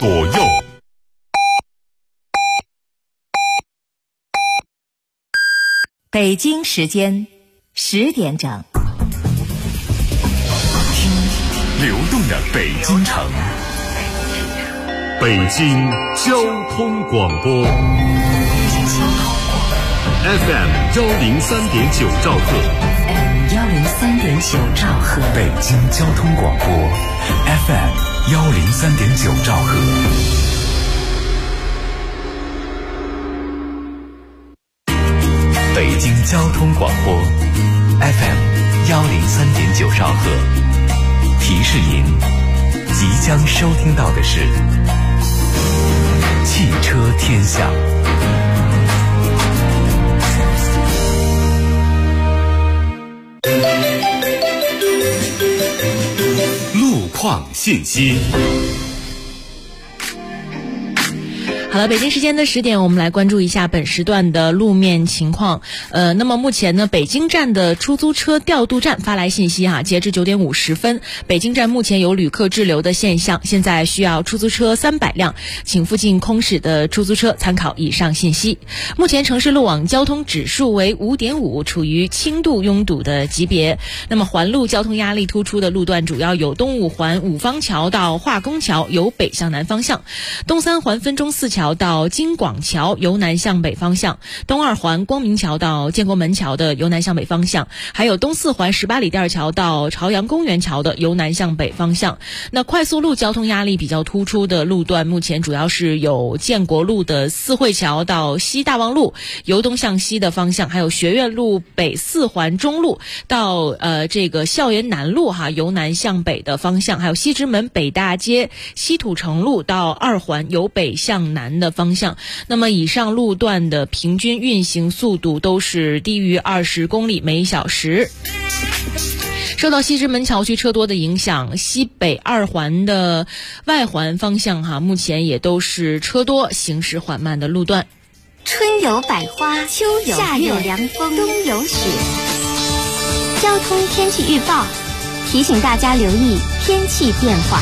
左右。 北京时间10点整， 听流动的北京城，北京交通广播 FM 103.9兆赫 103.9兆赫， 北京交通广播 FM 103.9兆赫。北京交通广播 FM 103.9兆赫，提示您即将收听到的是汽车天下。路况信息。 好了，北京时间的10点，我们来关注一下本时段的路面情况。那么目前呢，北京站的出租车调度站发来信息截至9点50分，北京站目前有旅客滞留的现象，现在需要出租车300辆，请附近空驶的出租车参考以上信息。目前城市路网交通指数为5.5，处于轻度拥堵的级别。那么环路交通压力突出的路段主要有东五环五方桥到化工桥由北向南方向，东三环分钟寺桥到京广桥由南向北方向，东二环光明桥到建国门桥的由南向北方向，还有东四环18里店桥到朝阳公园桥的由南向北方向。那快速路交通压力比较突出的路段，目前主要是有建国路的四惠桥到西大望路由东向西的方向，还有学院路北四环中路到这个校园南路由南向北的方向，还有西直门北大街西土城路到二环由北向南的方向。那么以上路段的平均运行速度都是低于20公里每小时。受到西直门桥区车多的影响，西北二环的外环方向目前也都是车多行驶缓慢的路段。 春有百花，秋有夏有凉风，冬有雪。交通天气预报提醒大家留意天气变化。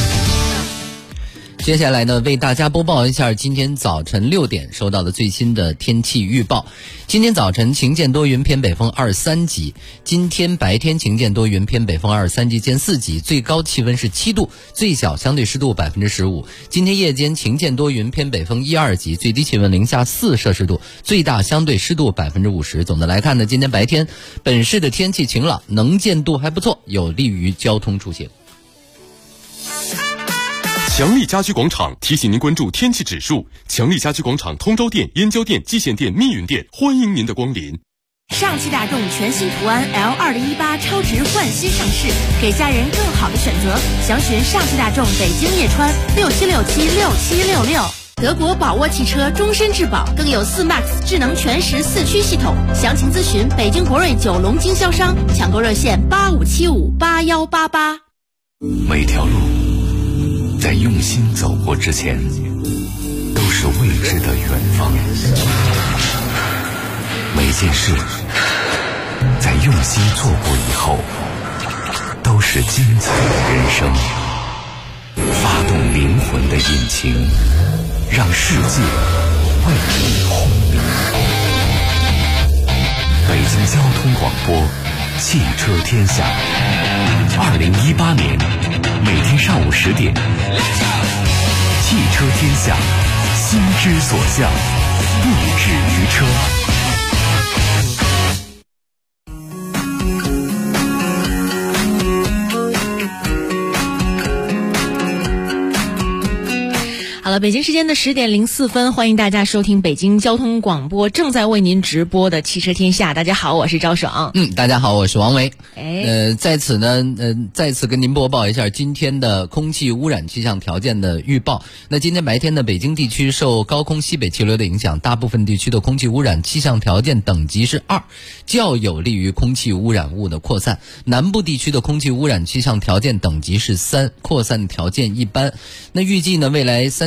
接下来呢，为大家播报一下今天早晨6点收到的最新的天气预报。今天早晨晴间多云偏北风2-3级，今天白天晴间多云偏北风2-3级见4级，最高气温是7度，最小相对湿度15%。今天夜间晴间多云偏北风1-2级，最低气温零下4摄氏度，最大相对湿度50%。总的来看呢，今天白天本市的天气晴朗，能见度还不错，有利于交通出行。 强力家居广场提醒您关注天气指数。强力家居广场通州店、燕郊店、蓟县店、密云店欢迎您的光临。 上汽大众全新途安 L2018 超值换新上市，给家人更好的选择。详询上汽大众北京叶川67676766。德国宝沃汽车终身质保，更有4MAX 智能全时4驱系统。详情咨询北京博瑞九龙经销商，抢购热线85758188。 每条路在用心走过之前，都是未知的远方。每件事在用心做过以后，都是精彩的人生。发动灵魂的引擎，让世界为你轰鸣。北京交通广播，汽车天下。2018年每天上午10点，汽车天下，心之所向，不止于车。 好了，北京时间的10点04分，欢迎大家收听北京交通广播正在为您直播的汽车天下。大家好，我是赵爽。 大家好，我是王维。在此呢，再次跟您播报一下今天的空气污染气象条件的预报。那今天白天呢，北京地区受高空西北气流的影响，大部分地区的空气污染气象条件等级是2，较有利于空气污染物的扩散。南部地区的空气污染气象条件等级是3，扩散条件一般。那预计呢，未来3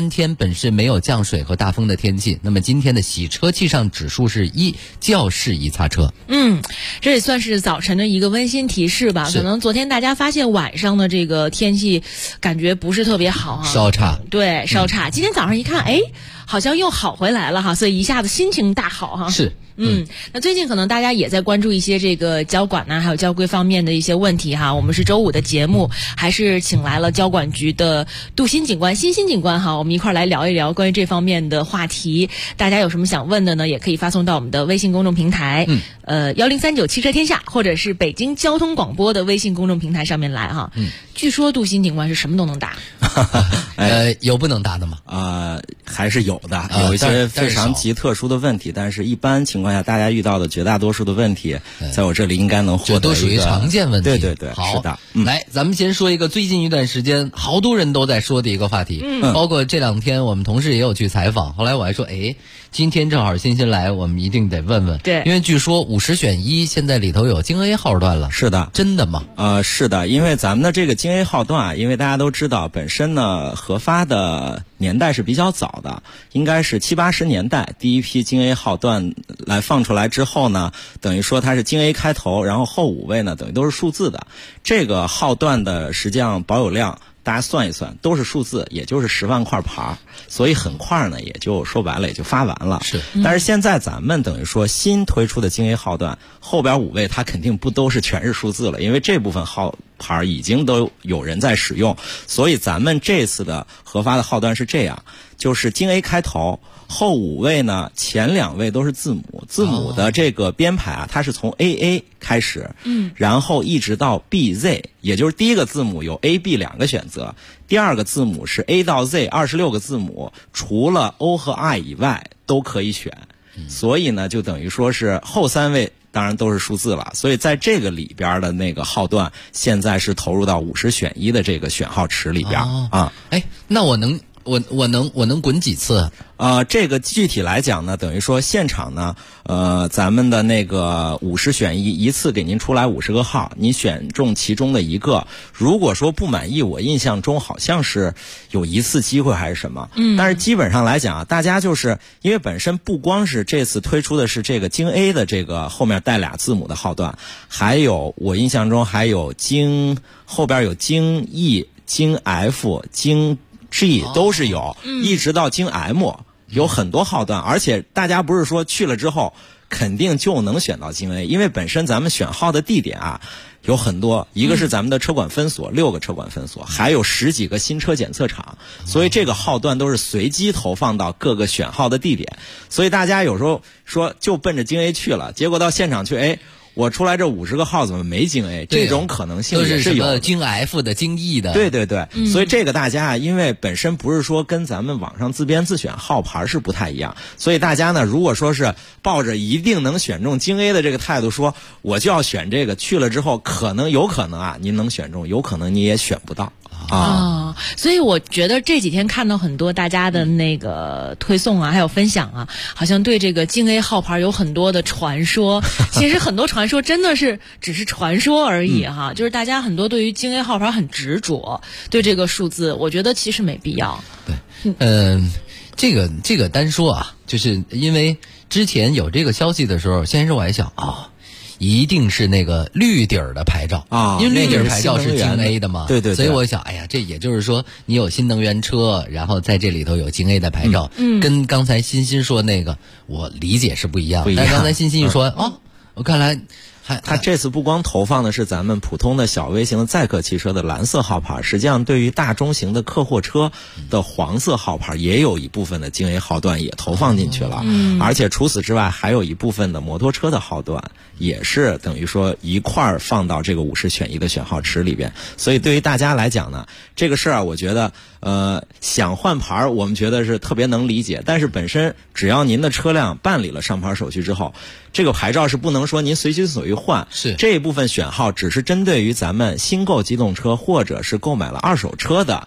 3天本市没有降水和大风的天气，那么今天的洗车气象指数是1，较适宜擦车。 这也算是早晨的一个温馨提示吧。可能昨天大家发现晚上的这个天气感觉不是特别好哈， 稍差。 对，稍差。今天早上一看，好像又好回来了哈，所以一下子心情大好哈。 是。 那最近可能大家也在关注一些这个交管呢，还有交规方面的一些问题哈。我们是周五的节目，还是请来了交管局的杜鑫警官、欣欣警官哈，我们一块儿来聊一聊关于这方面的话题。大家有什么想问的呢？也可以发送到我们的微信公众平台，1039汽车天下，或者是北京交通广播的微信公众平台上面来哈。据说杜鑫警官是什么都能打， 有不能打的吗？ 还是有的，有一些非常极特殊的问题，但是一般情况下大家遇到的绝大多数的问题，在我这里应该能获得一个， 这都属于常见问题。 对， 好， 是的。 来，咱们先说一个最近一段时间好多人都在说的一个话题，包括这2天我们同事也有去采访，后来我还说，今天正好欣欣来，我们一定得问问。 对， 因为据说50选1现在里头有京 A 号段了。 是的。 真的吗？ 是的，因为咱们的这个京 A 号段，因为大家都知道，本身呢核发的年代是比较早的，应该是70、80年代第一批京 A 号段来放出来之后呢，等于说它是京 A 开头，然后后5位呢等于都是数字的。这个号段的实际上保有量，大家算一算都是数字，也就是10万块牌，所以很快呢也就说白了也就发完了。 是。 但是现在咱们等于说新推出的京 A 号段后边5位它肯定不都是全是数字了，因为这部分号牌已经都有人在使用，所以咱们这次的核发的号段是这样，就是京 A 开头，后5位呢前2位都是字母的这个编排啊，它是从 AA 开始，然后一直到 BZ， 也就是第一个字母有 A、B 2个选择，第二个字母是 A 到 Z 26个字母，除了 O 和 I 以外都可以选，所以呢就等于说是后3位当然都是数字了，所以在这个里边的那个号段现在是投入到50选1的这个选号池里边那我能滚几次？ 这个具体来讲呢，等于说现场呢，咱们的那个50选1，一次给您出来50个号，你选中其中的一个。如果说不满意，我印象中好像是有1次机会还是什么。但是基本上来讲啊，大家就是因为本身不光是这次推出的是这个京 A 的这个后面带2字母的号段，还有我印象中还有后边有京 E、京 F、京 G 都是有，一直到京 M。有很多号段，而且大家不是说去了之后肯定就能选到京 A， 因为本身咱们选号的地点啊有很多，一个是咱们的车管分所，6个车管分所，还有10几个新车检测场，所以这个号段都是随机投放到各个选号的地点，所以大家有时候说就奔着京 A 去了，结果到现场去，我出来这50个号怎么没京 A？ 这种可能性也是有的。 京 F 的、京 E 的。 对，所以这个大家啊，因为本身不是说跟咱们网上自编自选号牌是不太一样，所以大家呢，如果说是抱着一定能选中京 A 的这个态度说，我就要选这个，去了之后有可能啊，您能选中，有可能你也选不到。 所以我觉得这几天看到很多大家的那个推送啊，还有分享啊，好像对这个京 A 号牌有很多的传说。其实很多传说真的是只是传说而已哈，就是大家很多对于京 A 号牌很执着，对这个数字，我觉得其实没必要。 对，这个单说啊，就是因为之前有这个消息的时候，先是我还想一定是那个绿底儿的牌照因为绿底儿牌照是京 A 的嘛， 对， 所以我想，这也就是说你有新能源车，然后在这里头有京 A 的牌照，跟刚才欣欣说那个我理解是不一样。但刚才欣欣一说，我看来它这次不光投放的是咱们普通的小微型的载客汽车的蓝色号牌，实际上对于大中型的客货车的黄色号牌也有一部分的京 A 号段也投放进去了，而且除此之外还有一部分的摩托车的号段也是等于说一块儿放到这个50选1的选号池里边。所以对于大家来讲呢，这个事儿我觉得想换牌我们觉得是特别能理解，但是本身只要您的车辆办理了上牌手续之后，这个牌照是不能说您随心所欲换， 是这一部分选号只是针对于咱们新购机动车或者是购买了二手车的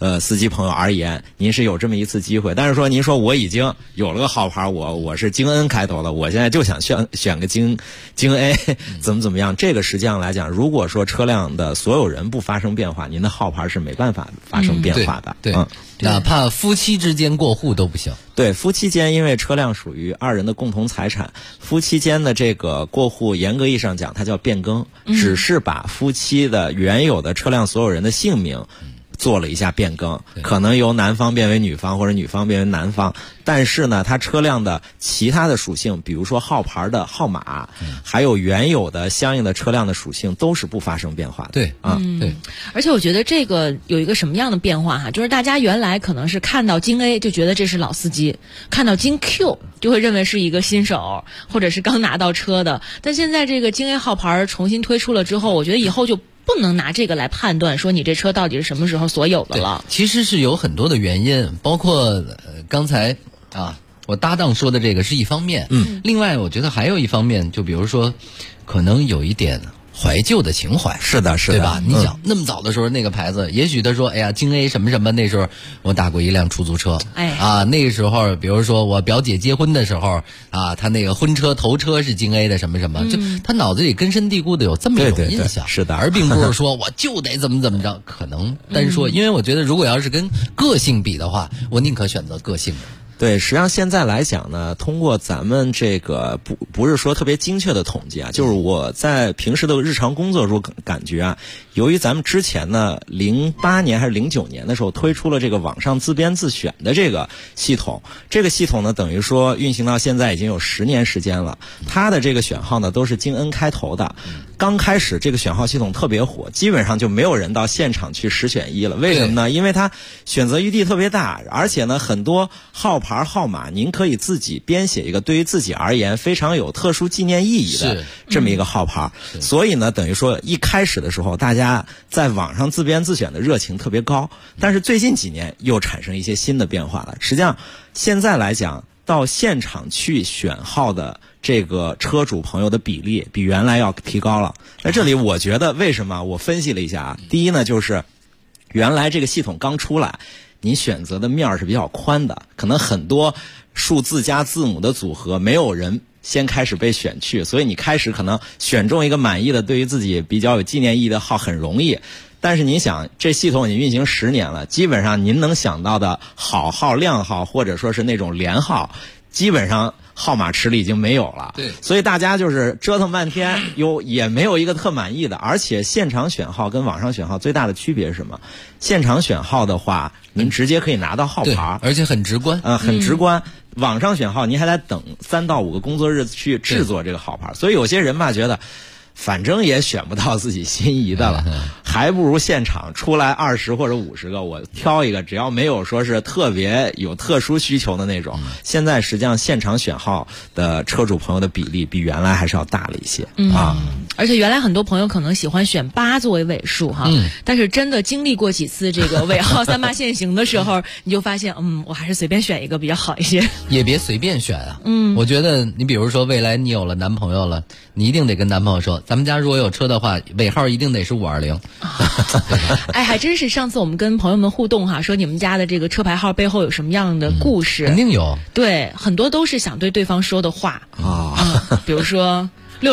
司机朋友而言，您是有这么一次机会。但是说您说我已经有了个号牌，我是京 N 开头的，我现在就想选个京 A， 怎么样？这个实际上来讲，如果说车辆的所有人不发生变化，您的号牌是没办法发生变化的。 对，哪怕夫妻之间过户都不行。 对，夫妻间因为车辆属于2人的共同财产，夫妻间的这个过户，严格意义上讲，它叫变更，只是把夫妻的原有的车辆所有人的姓名做了一下变更，可能由男方变为女方或者女方变为男方，但是呢，它车辆的其他的属性，比如说号牌的号码，还有原有的相应的车辆的属性，都是不发生变化的。 对啊，对。 而且我觉得这个有一个什么样的变化哈，就是大家原来可能是看到京 A 就觉得这是老司机，看到京 Q 就会认为是一个新手或者是刚拿到车的，但现在这个京 A 号牌重新推出了之后，我觉得以后就不能拿这个来判断说你这车到底是什么时候所有的了。 其实是有很多的原因，包括刚才我搭档说的这个是一方面，另外我觉得还有一方面，就比如说可能有一点怀旧的情怀。 是的， 对吧？你想那么早的时候那个牌子，也许他说哎呀京 A 什么什么，那时候我打过一辆出租车，那个时候比如说我表姐结婚的时候他那个婚车头车是京 A 的什么什么，就他脑子里根深蒂固的有这么一种印象。 是的， 而并不是说我就得怎么着，可能单说，因为我觉得如果要是跟个性比的话，我宁可选择个性的。 对，实际上现在来讲呢，通过咱们这个不是说特别精确的统计就是我在平时的日常工作中感觉由于咱们之前呢08年还是09年的时候推出了这个网上自编自选的这个系统，这个系统呢等于说运行到现在已经有10年时间了，它的这个选号呢都是京 N 开头的。刚开始这个选号系统特别火，基本上就没有人到现场去10选1了。为什么呢？因为它选择余地特别大，而且呢很多号牌号码您可以自己编写一个对于自己而言非常有特殊纪念意义的这么一个号牌，所以呢等于说一开始的时候大家在网上自编自选的热情特别高，但是最近几年又产生一些新的变化了。实际上现在来讲，到现场去选号的这个车主朋友的比例比原来要提高了。在这里我觉得为什么，我分析了一下第一呢，就是原来这个系统刚出来，你选择的面是比较宽的，可能很多数字加字母的组合没有人先开始被选去，所以你开始可能选中一个满意的对于自己比较有纪念意义的号很容易。但是您想，这系统已经运行10年了，基本上您能想到的好号、靓号或者说是那种连号，基本上号码池里已经没有了。 对， 所以大家就是折腾半天，也没有一个特满意的。而且现场选号跟网上选号最大的区别是什么？现场选号的话，您直接可以拿到号牌， 而且很直观， 很直观。网上选号您还得等3到5个工作日去制作这个号牌，所以有些人吧觉得反正也选不到自己心仪的了，还不如现场出来20或者50个，我挑一个，只要没有说是特别有特殊需求的那种。现在实际上现场选号的车主朋友的比例比原来还是要大了一些而且原来很多朋友可能喜欢选8作为尾数但是真的经历过几次这个尾号38限行的时候，你就发现我还是随便选一个比较好一些。 也别随便选我觉得你比如说未来你有了男朋友了，你一定得跟男朋友说，咱们家如果有车的话，尾号一定得是520。 哎，还真是上次我们跟朋友们互动说你们家的这个车牌号背后有什么样的故事？ 肯定有。对， 很多都是想对对方说的话比如说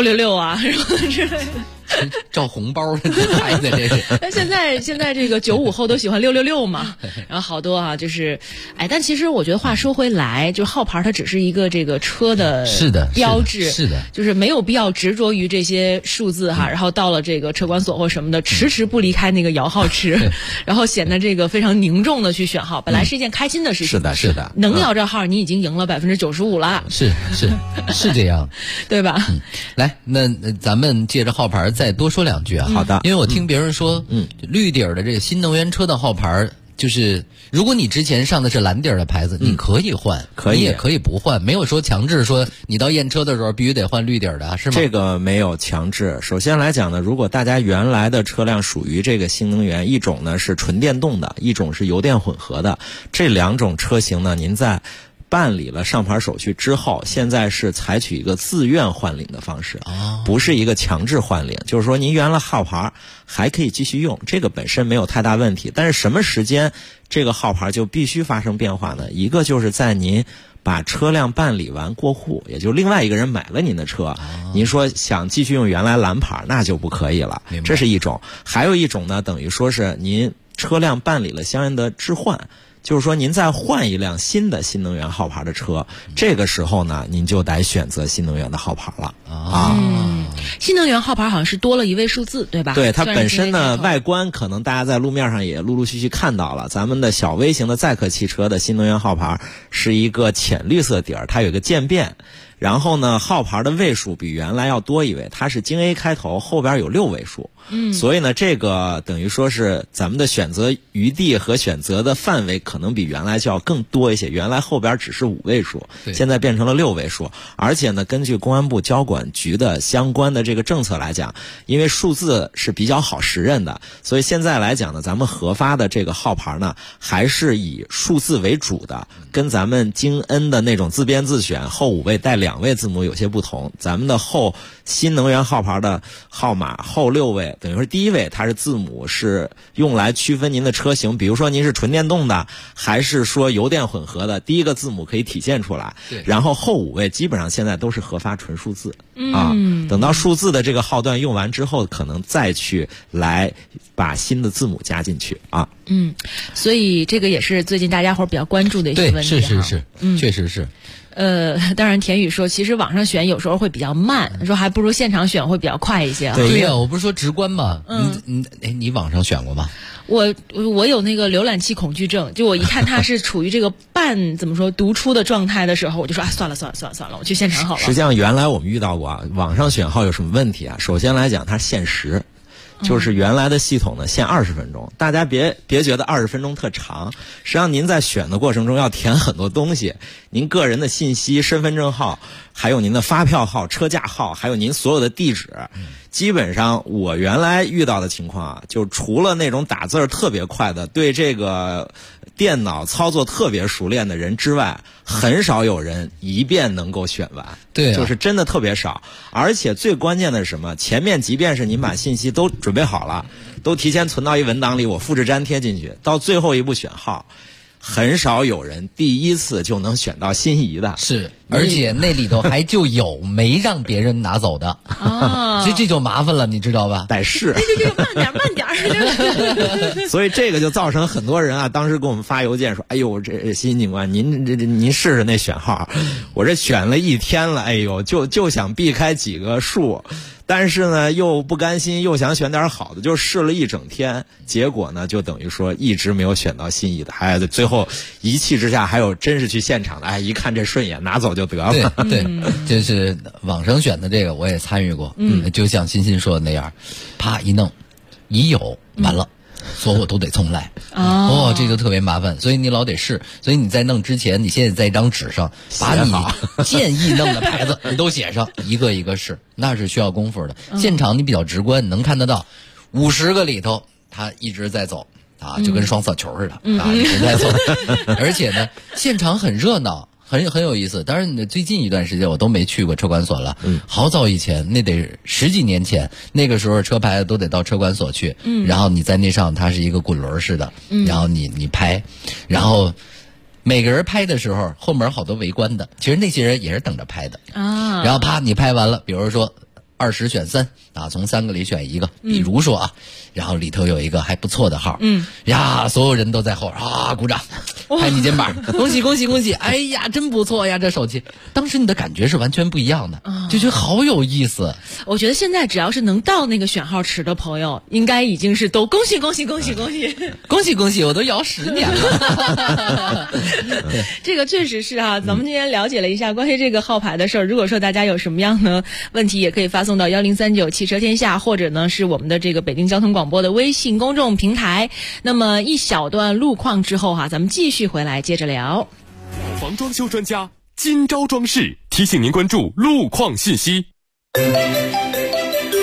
666什么之类的。 照红包的孩子这是。 但现在这个95后都喜欢666嘛，然后好多就是但其实我觉得话说回来，就号牌它只是一个这个车的标志， 是的， 就是没有必要执着于这些数字然后到了这个车管所或什么的，迟迟不离开那个摇号池，然后显得这个非常凝重的去选号，本来是一件开心的事情。 是的， 能摇着号你已经赢了95%了。 是这样， 对吧？ 来，那咱们借着号牌再多说2句好的， 因为我听别人说，绿底儿的这个新能源车的号牌，就是如果你之前上的是蓝底儿的牌子，你可以换，你也可以不换，没有说强制说你到验车的时候必须得换绿底儿的，是吗？ 这个没有强制。首先来讲呢，如果大家原来的车辆属于这个新能源，一种呢是纯电动的，一种是油电混合的，这2种车型呢，您在办理了上牌手续之后，现在是采取一个自愿换领的方式，不是一个强制换领，就是说您原来号牌还可以继续用，这个本身没有太大问题。但是什么时间这个号牌就必须发生变化呢？一个就是在您把车辆办理完过户，也就另外一个人买了您的车，您说想继续用原来蓝牌，那就不可以了，这是一种。还有一种呢，等于说是您车辆办理了相应的置换，就是说您再换一辆新的新能源号牌的车，这个时候呢，您就得选择新能源的号牌了新能源号牌好像是多了一位数字，对吧？ 对，它本身呢，外观可能大家在路面上也陆陆续续看到了，咱们的小微型的载客汽车的新能源号牌是一个浅绿色底儿，它有一个渐变。然后呢，号牌的位数比原来要多一位，它是京 A 开头，后边有6位数。所以呢，这个等于说是咱们的选择余地和选择的范围可能比原来就要更多一些。原来后边只是5位数，现在变成了6位数。而且呢，根据公安部交管局的相关的这个政策来讲，因为数字是比较好识认的，所以现在来讲呢，咱们核发的这个号牌呢，还是以数字为主的，跟咱们京 N 的那种自编自选后5位带2位字母有些不同。咱们的后新能源号牌的号码后6位，等于说第1位它是字母，是用来区分您的车型，比如说您是纯电动的还是说油电混合的，第一个字母可以体现出来。然后后5位基本上现在都是核发纯数字等到数字的这个号段用完之后，可能再去来把新的字母加进去所以这个也是最近大家伙比较关注的一些问题。 是，确实是。 当然田宇说其实网上选有时候会比较慢，说还不如现场选会比较快一些。 对呀，我不是说直观吗？你网上选过吗？ 我有那个浏览器恐惧症，就我一看它是处于这个半怎么说读出的状态的时候，我就说算了，我去现场好了。 实际上原来我们遇到过网上选号有什么问题啊？首先来讲它限时，就是原来的系统呢限20分钟，大家别觉得20分钟特长，实际上您在选的过程中要填很多东西，您个人的信息、身份证号，还有您的发票号、车架号，还有您所有的地址。基本上我原来遇到的情况就除了那种打字特别快的，对这个电脑操作特别熟练的人之外，很少有人一遍能够选完。 对就是真的特别少。而且最关键的是什么？前面即便是您把信息都准备好了，都提前存到一文档里，我复制粘贴进去，到最后一步选号，很少有人第一次就能选到心仪的。 是，而且那里头还就有没让别人拿走的所以这就麻烦了，你知道吧？ 得试。 慢点。 所以这个就造成很多人当时给我们发邮件说：“哎呦，这新警官，您试试那选号，我这选了1天了，哎呦，就想避开几个数。”但是呢，又不甘心，又想选点好的，就试了1整天，结果呢，就等于说一直没有选到心仪的，还最后一气之下，还有真是去现场的，一看这顺眼，拿走就得了。 对，就是网上选的这个，我也参与过。就像欣欣说的那样，啪一弄，已有完了。所有都得重来这就特别麻烦，所以你老得试。所以你在弄之前，你现在在一张纸上把你建议弄的牌子你都写上，一个一个试，那是需要功夫的。现场你比较直观，你能看得到50个里头他一直在走就跟双色球似的一直在走而且呢现场很热闹，很有意思。当然最近一段时间我都没去过车管所了。好早以前，那得10几年前，那个时候车牌都得到车管所去。然后你在那上，它是一个滚轮似的。然后你拍，然后每个人拍的时候，后面好多围观的，其实那些人也是等着拍的然后啪，你拍完了，比如说20选3从3个里选1个，比如说然后里头有一个还不错的号，所有人都在后鼓掌，拍你肩膀，恭喜恭喜恭喜！哎呀，真不错呀，这手气。当时你的感觉是完全不一样的，就觉得好有意思。 我觉得现在只要是能到那个选号池的朋友，应该已经是都恭喜恭喜恭喜恭喜恭喜恭喜！我都摇10年了。 这个确实是咱们今天了解了一下关于这个号牌的事儿。如果说大家有什么样的问题，也可以发送到1039汽车天下，或者呢是我们的这个北京交通广播的微信公众平台。那么一小段路况之后咱们继续回来接着聊。 老房装修专家金招装饰提醒您关注路况信息。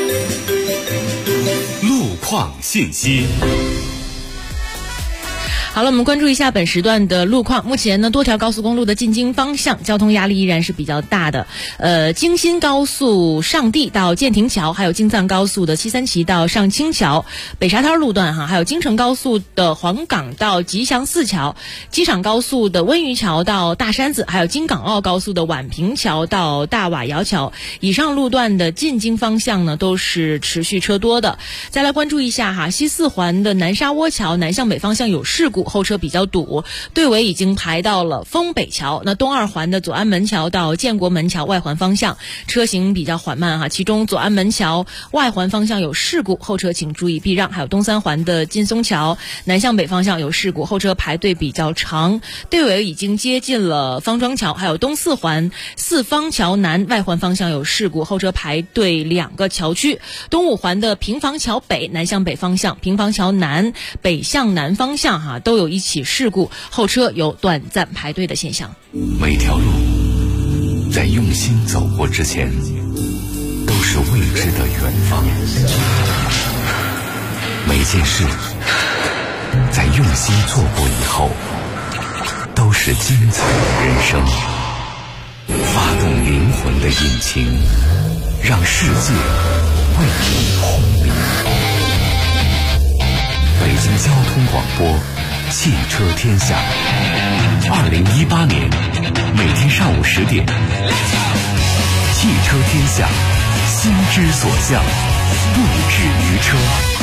路况信息。 好了，我们关注一下本时段的路况。目前呢，多条高速公路的进京方向交通压力依然是比较大的。京新高速上地到建亭桥，还有京藏高速的西三旗到上清桥，北沙滩路段还有京承高速的黄岗到吉祥寺桥，机场高速的温榆桥到大山子，还有京港澳高速的宛平桥到大瓦窑桥。以上路段的进京方向呢，都是持续车多的。再来关注一下西四环的南沙窝桥南向北方向有事故，后车比较堵，队尾已经排到了丰北桥。那东二环的左安门桥到建国门桥外环方向车行比较缓慢其中左安门桥外环方向有事故，后车请注意避让。还有东三环的劲松桥南向北方向有事故，后车排队比较长，队尾已经接近了方庄桥。还有东四环四方桥南外环方向有事故，后车排队2个桥区。东五环的平房桥北南向北方向，平房桥南北向南方向都有一起事故，后车有短暂排队的现象。 每条路在用心走过之前，都是未知的远方。每件事在用心做过以后，都是精彩的人生。发动灵魂的引擎，让世界为你轰鸣。北京交通广播，汽车天下。2018年每天上午10点，汽车天下，心之所向，不止于车。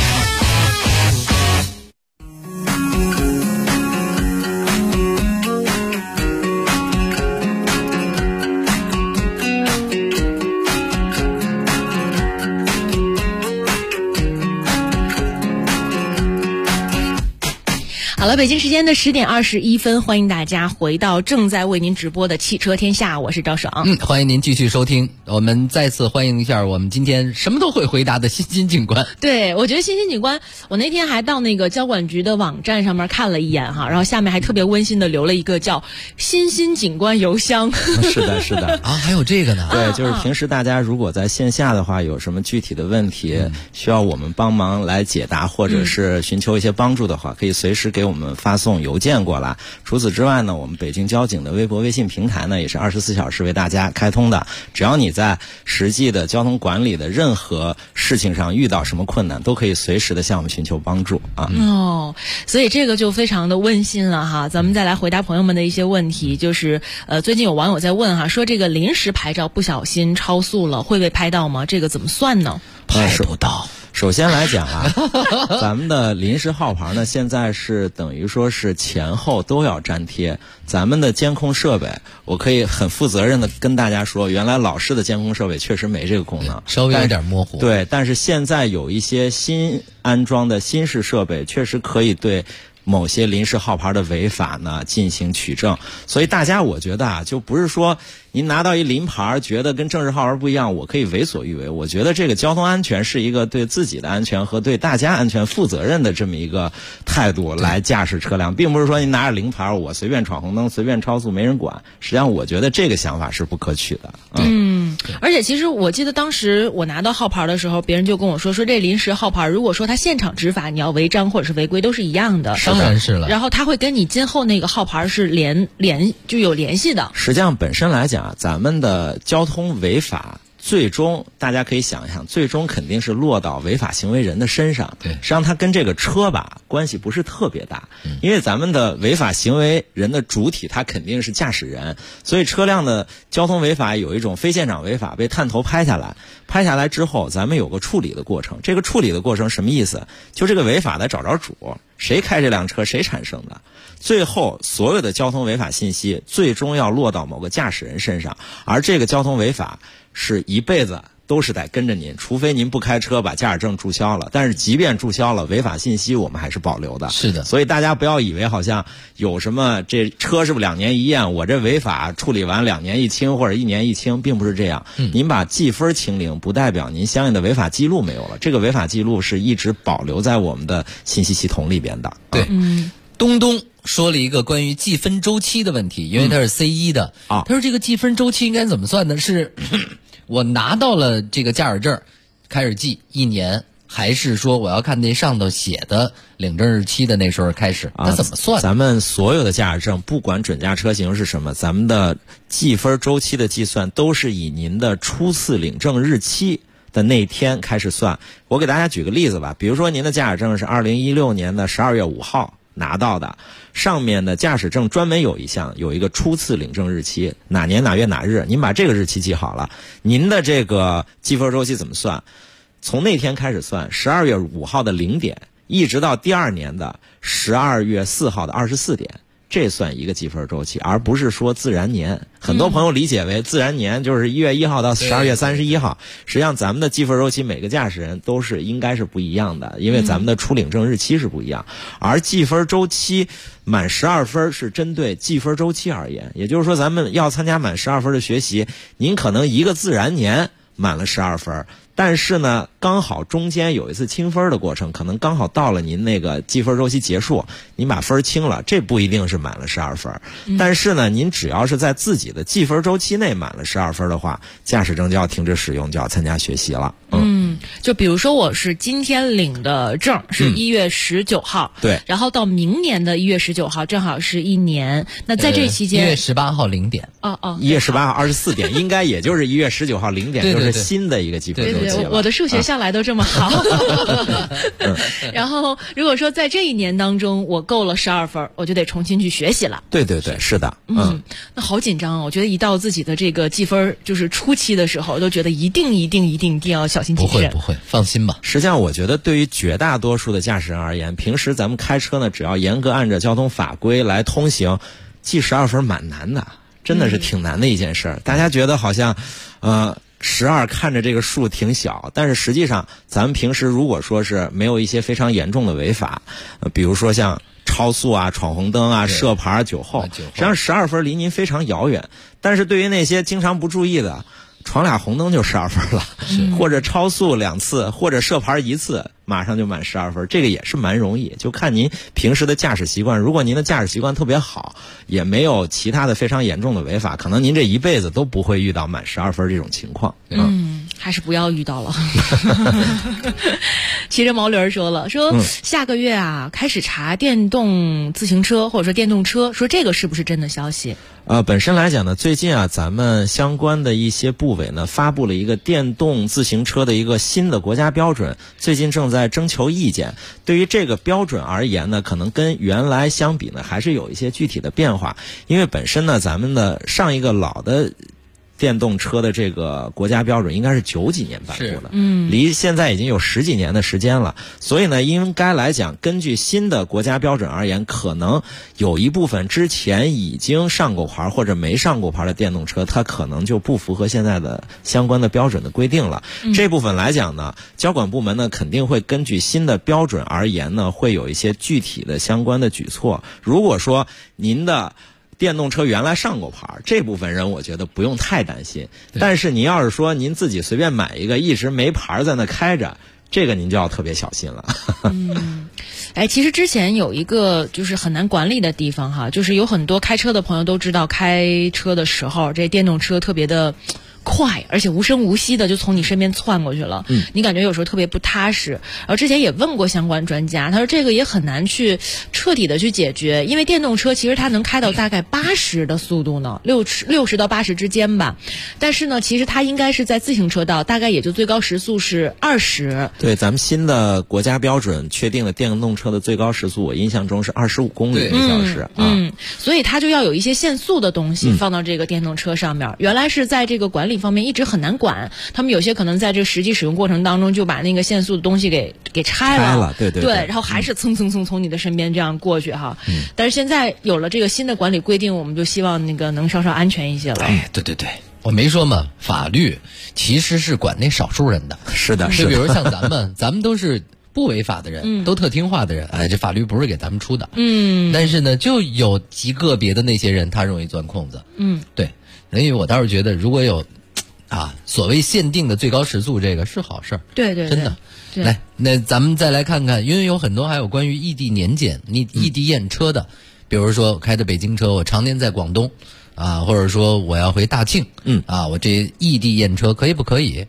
好了，北京时间的10点21分，欢迎大家回到正在为您直播的汽车天下，我是赵爽。 欢迎您继续收听。我们再次欢迎一下我们今天什么都会回答的欣欣警官。 对，我觉得欣欣警官，我那天还到那个交管局的网站上面看了一眼然后下面还特别温馨的留了一个叫欣欣警官邮箱。 是的，是的还有这个呢。 对，就是平时大家如果在线下的话，有什么具体的问题需要我们帮忙来解答，或者是寻求一些帮助的话，可以随时给我们发送邮件过来。除此之外呢，我们北京交警的微博微信平台呢也是24小时为大家开通的，只要你在实际的交通管理的任何事情上遇到什么困难，都可以随时的向我们寻求帮助所以这个就非常的温馨了咱们再来回答朋友们的一些问题，就是最近有网友在问说这个临时牌照不小心超速了会被拍到吗？这个怎么算呢？ 拍不到。 首先来讲咱们的临时号牌呢，现在是等于说是前后都要粘贴。咱们的监控设备，我可以很负责任的跟大家说，原来老式的监控设备确实没这个功能， 稍微有点模糊。对， 但是现在有一些新安装的新式设备，确实可以对某些临时号牌的违法呢进行取证。所以大家我觉得就不是说您拿到一临牌觉得跟正式号牌不一样，我可以为所欲为。我觉得这个交通安全是一个对自己的安全和对大家安全负责任的这么一个态度来驾驶车辆，并不是说您拿着临牌我随便闯红灯随便超速没人管。实际上我觉得这个想法是不可取的。 而且其实我记得当时我拿到号牌的时候，别人就跟我说这临时号牌如果说他现场执法，你要违章或者是违规都是一样的。 当然是了。 然后他会跟你今后那个号牌是就有联系的。 实际上本身来讲咱们的交通违法最终大家可以想一想，最终肯定是落到违法行为人的身上。 对， 实际上他跟这个车关系不是特别大，因为咱们的违法行为人的主体他肯定是驾驶人，所以车辆的交通违法有一种非现场违法被探头拍下来之后，咱们有个处理的过程。这个处理的过程什么意思？就这个违法的找着主，谁开这辆车谁产生的，最后所有的交通违法信息最终要落到某个驾驶人身上，而这个交通违法是一辈子都是得跟着您，除非您不开车把驾驶证注销了，但是即便注销了，违法信息我们还是保留的。 是的， 所以大家不要以为好像有什么这车是不是2年一验，我这违法处理完2年一清或者1年一清，并不是这样。您把记分清零不代表您相应的违法记录没有了，这个违法记录是一直保留在我们的信息系统里边的。 对，东东说了一个关于计分周期的问题，因为他是 C1 的他说这个计分周期应该怎么算呢？是我拿到了这个驾驶证开始记1年， 还是说我要看那上头写的领证日期的那时候开始？那怎么算？ 咱们所有的驾驶证，不管准驾车型是什么，咱们的计分周期的计算都是以您的初次领证日期的那天开始算。我给大家举个例子吧，比如说您的驾驶证是2016年的12月5号拿到的，上面的驾驶证专门有一项有一个初次领证日期，哪年哪月哪日，您把这个日期记好了，您的这个计分周期怎么算？从那天开始算，12月5号的0点，一直到第二年的12月4号的24点。这算一个计分周期，而不是说自然年。很多朋友理解为自然年就是1月1号到12月31号，实际上咱们的计分周期每个驾驶人都是应该是不一样的，因为咱们的初领证日期是不一样。而计分周期满12分是针对计分周期而言，也就是说咱们要参加满12分的学习，您可能一个自然年满了12分，但是呢，刚好中间有一次清分的过程，可能刚好到了您那个计分周期结束，您把分清了，这不一定是满了12分。但是呢，您只要是在自己的计分周期内满了12分的话，驾驶证就要停止使用，就要参加学习了。 就比如说我是今天领的证是1月19号， 对， 然后到明年的1月19号正好是1年。那在这期间 1月18号0点。 1月18号24点，应该也就是1月19号0点，就是新的一个计分周期了。 我的数学向来都这么好。然后如果说在这一年当中我够了12分，我就得重新去学习了。 对对对，是的。 那好紧张哦！我觉得一到自己的这个计分就是初期的时候，都觉得一定要小心谨慎。 不会，放心吧。 实际上，我觉得对于绝大多数的驾驶人而言，平时咱们开车呢，只要严格按照交通法规来通行，记12分蛮难的，真的是挺难的一件事。大家觉得好像，12看着这个数挺小，但是实际上咱们平时如果说是没有一些非常严重的违法，比如说像超速啊、闯红灯啊、涉牌、酒后，实际上12分离您非常遥远。但是对于那些经常不注意的，闯俩红灯就12分了，或者超速2次，或者涉牌1次，马上就满12分，这个也是蛮容易，就看您平时的驾驶习惯。如果您的驾驶习惯特别好，也没有其他的非常严重的违法，可能您这一辈子都不会遇到满12分这种情况。 还是不要遇到了。骑着毛驴说下个月啊开始查电动自行车或者说电动车，说这个是不是真的消息？ 本身来讲呢，最近啊，咱们相关的一些部委呢，发布了一个电动自行车的一个新的国家标准，最近正在征求意见。对于这个标准而言呢，可能跟原来相比呢，还是有一些具体的变化。因为本身呢，咱们的上一个老的电动车的这个国家标准应该是90几年颁布的，离现在已经有10几年的时间了。所以呢，应该来讲，根据新的国家标准而言，可能有一部分之前已经上过牌或者没上过牌的电动车，它可能就不符合现在的相关的标准的规定了。这部分来讲呢，交管部门呢肯定会根据新的标准而言呢，会有一些具体的相关的举措。如果说您的电动车原来上过牌，这部分人我觉得不用太担心。但是您要是说您自己随便买一个一直没牌在那开着，这个您就要特别小心了。 其实之前有一个就是很难管理的地方哈，就是有很多开车的朋友都知道，开车的时候这电动车特别的快，而且无声无息的就从你身边窜过去了，你感觉有时候特别不踏实。然后之前也问过相关专家，他说这个也很难去彻底的去解决，因为电动车其实它能开到大概80的速度呢，60到80之间吧。但是呢，其实它应该是在自行车道，大概也就最高时速是20。对， 咱们新的国家标准确定的电动车的最高时速，我印象中是25公里每小时。 所以它就要有一些限速的东西放到这个电动车上面。原来是在这个管理方面一直很难管，他们有些可能在这个实际使用过程当中就把那个限速的东西给拆了，对，然后还是蹭从你的身边这样过去哈。但是现在有了这个新的管理规定，我们就希望那个能稍稍安全一些了。 对，我没说嘛，法律其实是管那少数人的。 是的， 就比如像咱们都是不违法的人，都特听话的人，这法律不是给咱们出的。但是呢，就有极个别的那些人，他容易钻空子。对，所以我倒是觉得，如果有所谓限定的最高时速，这个是好事儿。 对， 真的。来，那咱们再来看看，因为有很多还有关于异地年检、异地验车的，比如说开着北京车，我常年在广东或者说我要回大庆，我这异地验车可以不可以？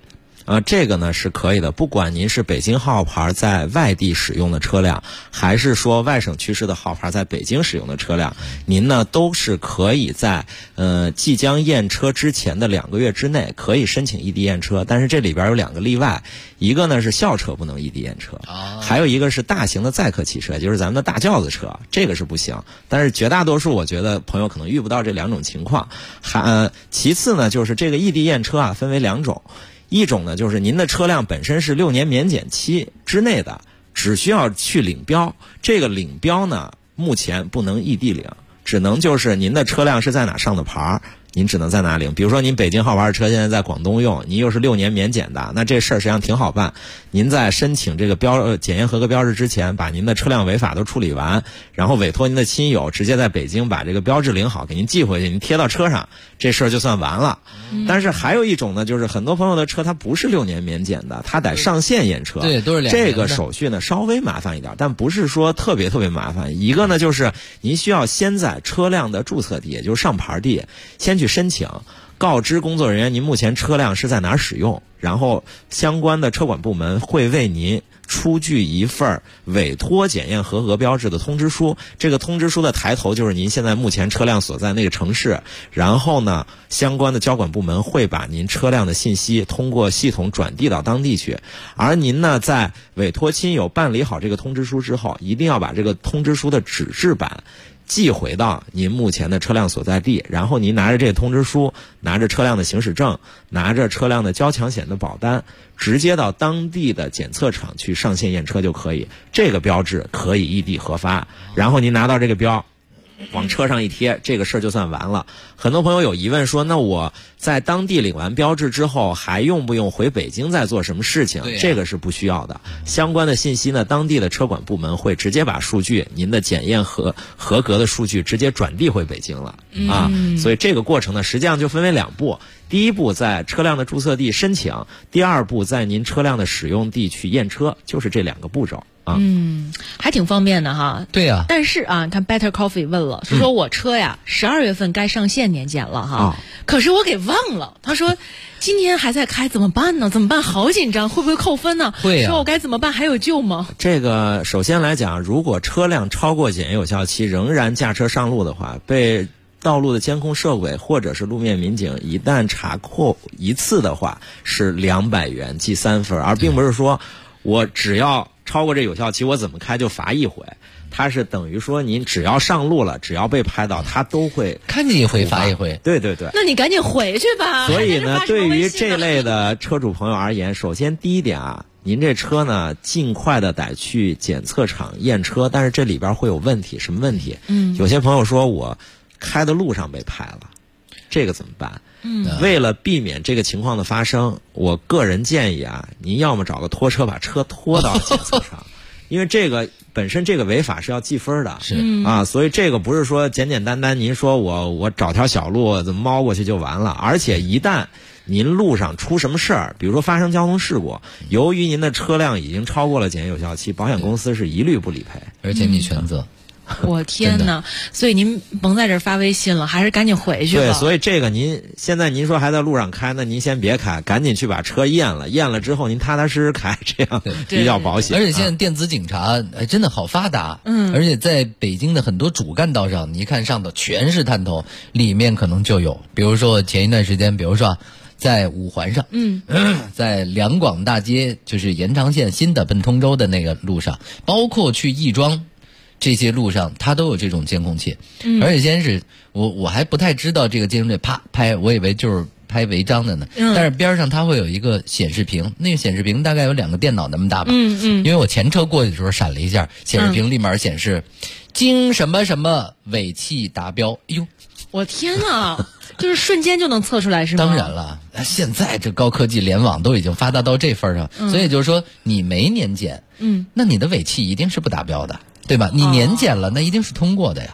这个呢是可以的，不管您是北京号牌在外地使用的车辆，还是说外省区市的号牌在北京使用的车辆，您呢都是可以在即将验车之前的2个月之内可以申请异地验车，但是这里边有2个例外，一个呢是校车不能异地验车，还有一个是大型的载客汽车，就是咱们的大轿子车，这个是不行。但是绝大多数我觉得朋友可能遇不到这2种情况。其次呢，就是这个异地验车啊分为2种。一种呢，就是您的车辆本身是6年免检期之内的，只需要去领标。这个领标呢，目前不能异地领，只能就是您的车辆是在哪上的牌，您只能在哪领。比如说您北京号牌车现在在广东用，您又是6年免检的，那这事儿实际上挺好办。您在申请这个检验合格标志之前，把您的车辆违法都处理完，然后委托您的亲友直接在北京把这个标志领好，给您寄回去，您贴到车上，这事儿就算完了。但是还有一种呢，就是很多朋友的车它不是6年免检的，它得上线验车， 对，都是2年的。 这个手续呢稍微麻烦一点，但不是说特别麻烦。一个呢就是您需要先在车辆的注册地，也就是上牌地，先去申请，告知工作人员您目前车辆是在哪儿使用，然后相关的车管部门会为您出具一份委托检验合格标志的通知书。这个通知书的抬头就是您现在目前车辆所在那个城市，然后呢相关的交管部门会把您车辆的信息通过系统转递到当地去。而您呢在委托亲友办理好这个通知书之后，一定要把这个通知书的纸质版寄回到您目前的车辆所在地，然后您拿着这个通知书，拿着车辆的行驶证，拿着车辆的交强险的保单，直接到当地的检测场去上线验车就可以。这个标志可以异地核发，然后您拿到这个标往车上一贴，这个事儿就算完了。很多朋友有疑问说，那我在当地领完标志之后还用不用回北京再做什么事情？这个是不需要的。相关的信息呢，当地的车管部门会直接把数据，您的检验合格的数据直接转递回北京了啊。所以这个过程呢实际上就分为2步，第一步在车辆的注册地申请，第2步在您车辆的使用地去验车，就是这2个步骤。 还挺方便的哈。 对呀。 但是啊，看 Better Coffee 问了，是说我车呀12月份该上线年检了哈，可是我给忘了。他说今天还在开，怎么办呢？怎么办？好紧张，会不会扣分呢？ 会呀。 说我该怎么办？还有救吗？ 这个首先来讲，如果车辆超过检验有效期仍然驾车上路的话，被道路的监控设备或者是路面民警一旦查扣一次的话，是200元记3分，而并不是说我只要超过这有效期我怎么开就罚1回。它是等于说您只要上路了，只要被拍到，它都会看见1回罚1回。 对对对。 那你赶紧回去吧。 所以呢，对于这类的车主朋友而言，首先第一点啊，您这车呢尽快的得去检测场验车，但是这里边会有问题。什么问题？有些朋友说我开的路上被拍了，这个怎么办？为了避免这个情况的发生，我个人建议啊，您要么找个拖车把车拖到检测场，因为这个本身这个违法是要记分的， 是啊，所以这个不是说简简单单您说我找条小路怎么猫过去就完了，而且一旦您路上出什么事儿，比如说发生交通事故，由于您的车辆已经超过了检验有效期，保险公司是一律不理赔， 而且你全责。 我天哪！所以您甭在这儿发微信了，还是赶紧回去吧。 对，所以这个现在您说还在路上开，那您先别开，赶紧去把车验了，验了之后您踏踏实实开，这样比较保险。 而且现在电子警察真的好发达，而且在北京的很多主干道上，你一看上头全是探头，里面可能就有，比如说前一段时间，比如说在五环上，在两广大街，就是延长线新的奔通州的那个路上，包括去亦庄这些路上，它都有这种监控器。而且先是我还不太知道这个监控器啪拍，我以为就是拍违章的呢。但是边上它会有一个显示屏，那个显示屏大概有2个电脑那么大吧。因为我前车过去的时候闪了一下，显示屏立马显示经什么什么尾气达标。哎呦， 我天哪！就是瞬间就能测出来是吗？ 当然了，现在这高科技联网都已经发达到这份上，所以就是说你没年检，那你的尾气一定是不达标的，对吧？你年检了，那一定是通过的呀。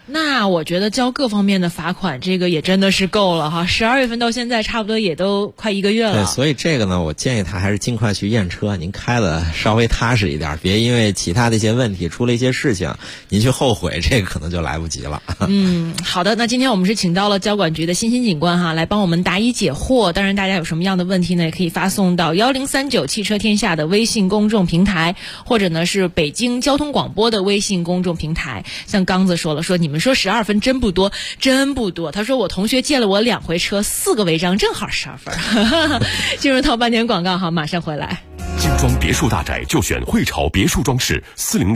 那我觉得交各方面的罚款，这个也真的是够了哈。12月份到现在差不多也都快1个月了。 对，所以这个呢，我建议他还是尽快去验车，您开的稍微踏实一点，别因为其他的一些问题出了一些事情，您去后悔，这个可能就来不及了。 好的，那今天我们是请到了交管局的欣欣警官哈，来帮我们答疑解惑。当然，大家有什么样的问题呢，也可以发送到1039汽车天下的微信公众平台，或者呢是北京交通广播的微信公众平台。像刚子说了，说你们说12分真不多，真不多。他说我同学借了我2回车，4个违章，正好12分。进入到半点广告哈，马上回来。 精装别墅大宅就选汇潮别墅装饰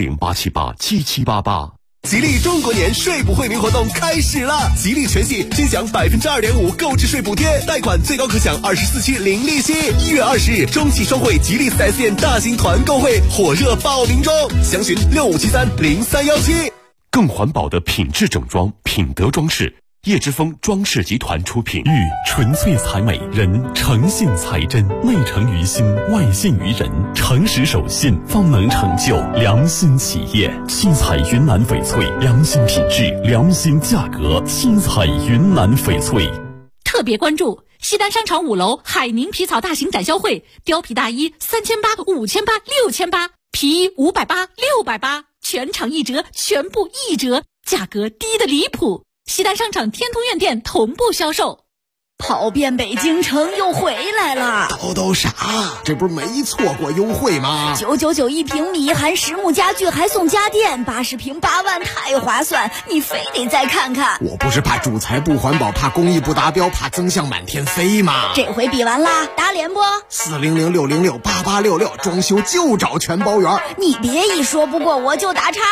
，400-878-7788。 吉利中国年税补惠民活动开始了，吉利全系均享2.5%购置税补贴，贷款最高可享24期零利息。1月20日，中汽双汇吉利 4S 店大型团购会火热报名中，详询65730317。 更环保的品质整装，品德装饰。叶之峰装饰集团出品。 玉纯粹才美，人诚信才真，内诚于心，外信于人，诚实守信方能成就良心企业。七彩云南翡翠，良心品质，良心价格。七彩云南翡翠。 特别关注西单商场5楼海宁皮草大型展销会，貂皮大衣3800、5800、6800，皮衣580、680，全场1折，全部1折，价格低得离谱。西单商场天通苑店同步销售。 跑遍北京城又回来了， 都啥？这不是没错过优惠吗 ？999一平米，含实木家具还送家电，80平8万，太划算！你非得再看看。 我不是怕主材不环保，怕工艺不达标，怕增项满天飞吗？ 这回比完啦，打脸不 ？400-606-8866，装修就找全包圆。 你别一说不过我就打岔。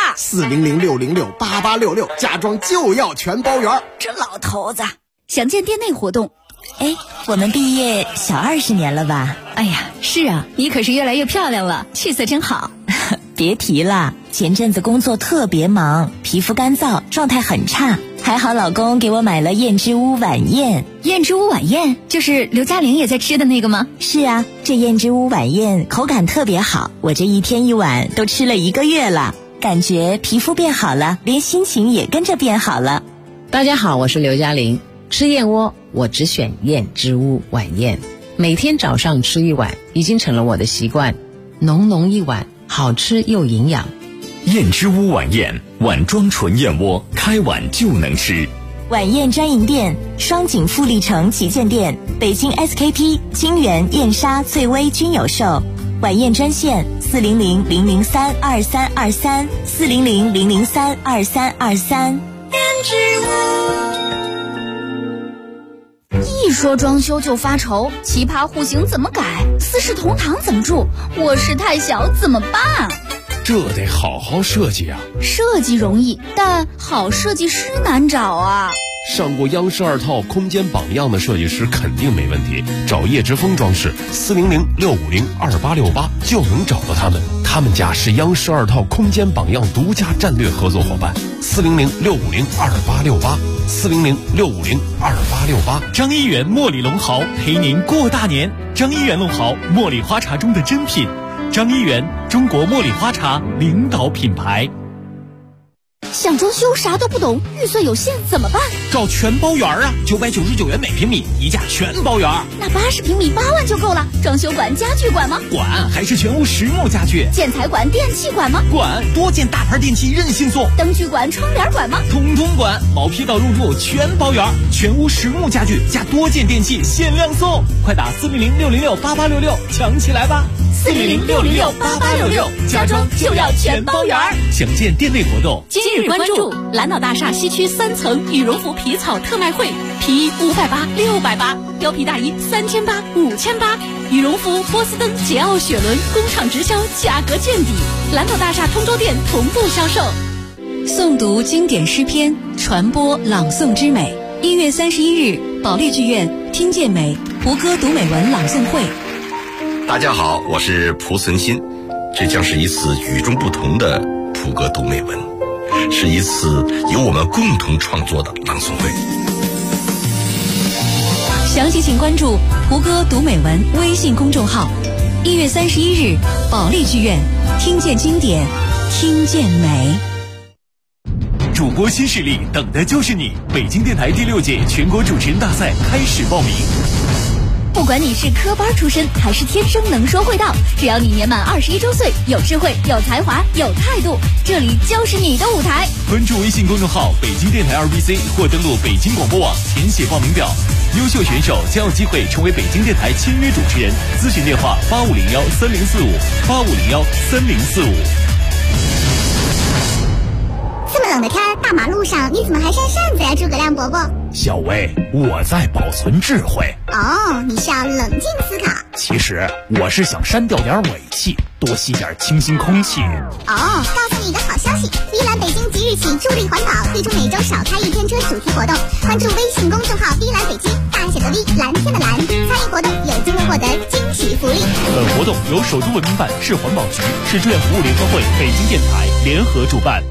400-606-8866，家装就要全包圆。 这老头子。详见店内活动。我们毕业小20年了吧？ 哎呀，是啊，你可是越来越漂亮了，气色真好。 别提了，前阵子工作特别忙，皮肤干燥，状态很差。还好老公给我买了燕之屋晚宴。 燕之屋晚宴就是刘嘉玲也在吃的那个吗？ 是啊，这燕之屋晚宴口感特别好，我这一天一碗都吃了1个月了，感觉皮肤变好了，连心情也跟着变好了。 大家好，我是刘嘉玲。吃燕窝我只选燕之屋晚宴，每天早上吃1碗已经成了我的习惯，浓浓一碗，好吃又营养。 燕之屋晚宴，碗装纯燕窝，开碗就能吃。 晚宴专营店：双井富力城旗舰店、北京 SKP、金源、燕莎、翠微均有售。晚宴专线400-003-2323，400-003-2323。燕之屋。 一说装修就发愁，奇葩户型怎么改？四世同堂怎么住？卧室太小怎么办？ 这得好好设计啊！ 设计容易，但好设计师难找啊。 上过央视2套空间榜样的设计师肯定没问题，找叶之峰装饰400-650-2868就能找到他们。他们家是央视2套空间榜样独家战略合作伙伴。400-650-2868，400-650-2868。 张一元茉莉龙豪陪您过大年。张一元龙豪，茉莉花茶中的珍品。张一元，中国茉莉花茶领导品牌。 想装修啥都不懂，预算有限怎么办？ 找全包圆啊，999元每平米，一价全包圆。 那80平米8万就够了。装修管、家具管吗？ 管，还是全屋实木家具。 建材管、电器管吗？ 管，多件大牌电器任性送。 灯具管、窗帘管吗？ 通通管，毛坯到入住全包圆。全屋实木家具加多件电器限量送，快打400-606-8866抢起来吧 ！400-606-8866，家装就要全包圆。 详见店内活动。 今日关注蓝岛大厦西区3层羽绒服皮草特卖会，皮衣580、680，貂皮大衣3800、5800，羽绒服、波司登、桀骜雪伦工厂直销，价格见底。蓝岛大厦通州店同步销售。 诵读经典诗篇，传播朗诵之美。1月31日，保利剧院听见美胡歌读美文朗诵会。 大家好，我是蒲存昕，这将是一次与众不同的蒲歌读美文，是一次由我们共同创作的朗诵会。 详细请关注胡歌读美文微信公众号。1月31日，保利剧院听见经典，听见美。 主播国新势力，等的就是你！北京电台第6届全国主持人大赛开始报名。 不管你是科班出身还是天生能说会道，只要你年满21周岁，有智慧、有才华、有态度，这里就是你的舞台。 关注微信公众号北京电台2BC 或登录北京广播网填写报名表，优秀选手将有机会成为北京电台签约主持人。咨询电话85013045，85013045。 这么冷的天，大马路上你怎么还扇扇子呀，诸葛亮伯伯？ 小薇，我在保存智慧。 哦，你是要冷静思考。 其实我是想删掉点尾气，多吸点清新空气。 哦，告诉你一个好消息，依兰北京即日起助力环保，推出每周少开一天车主题活动。关注微信公众号依兰北京，大写的 V， 蓝天的蓝，参与活动有机会获得惊喜福利。 本活动由首都文明办、市环保局、市志愿服务联合会、北京电台联合主办。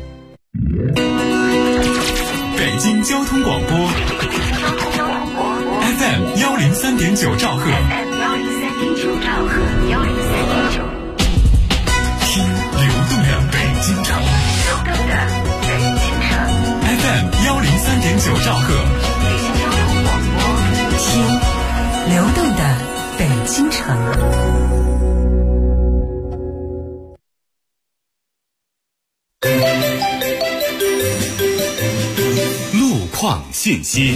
北京交通广播 FM 103.9兆赫，听流动的北京城。FM 103.9兆赫， 听流动的北京城。 况信息。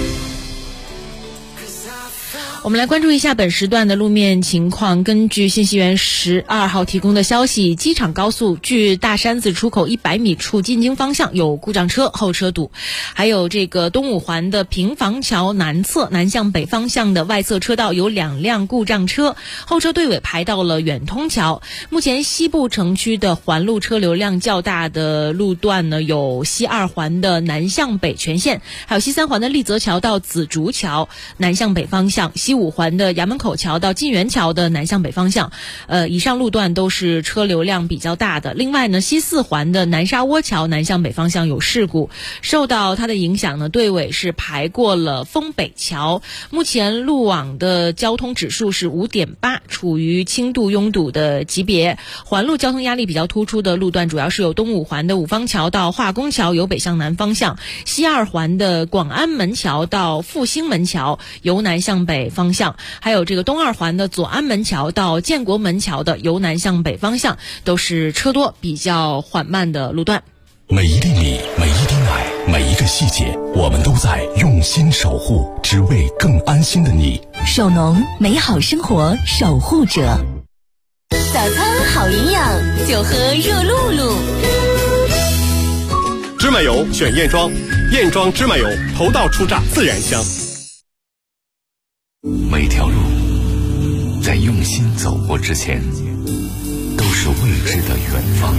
我们来关注一下本时段的路面情况。根据信息源12号提供的消息，机场高速距大山子出口100米处进京方向有故障车，后车堵。还有这个东五环的平房桥南侧南向北方向的外侧车道有2辆故障车，后车队尾排到了远通桥。目前西部城区的环路车流量较大的路段呢，有西2环的南向北全线，还有西3环的立泽桥到紫竹桥南向北方向，西5环的衙门口桥到晋源桥的南向北方向，以上路段都是车流量比较大的。另外呢，西4环的南沙窝桥南向北方向有事故，受到它的影响呢，队尾是排过了丰北桥。目前路网的交通指数是5.8，处于轻度拥堵的级别。环路交通压力比较突出的路段主要是有东5环的五方桥到化工桥由北向南方向，西2环的广安门桥到复兴门桥由南向北方向，还有这个东2环的左安门桥到建国门桥的由南向北方向，都是车多比较缓慢的路段。 每一粒米，每一滴奶，每一个细节，我们都在用心守护，只为更安心的你。 手农，美好生活守护者。 早餐好营养，就喝热露露。 芝麻油选燕庄，燕庄芝麻油，头道初榨自然香。 每条路在用心走过之前，都是未知的远方。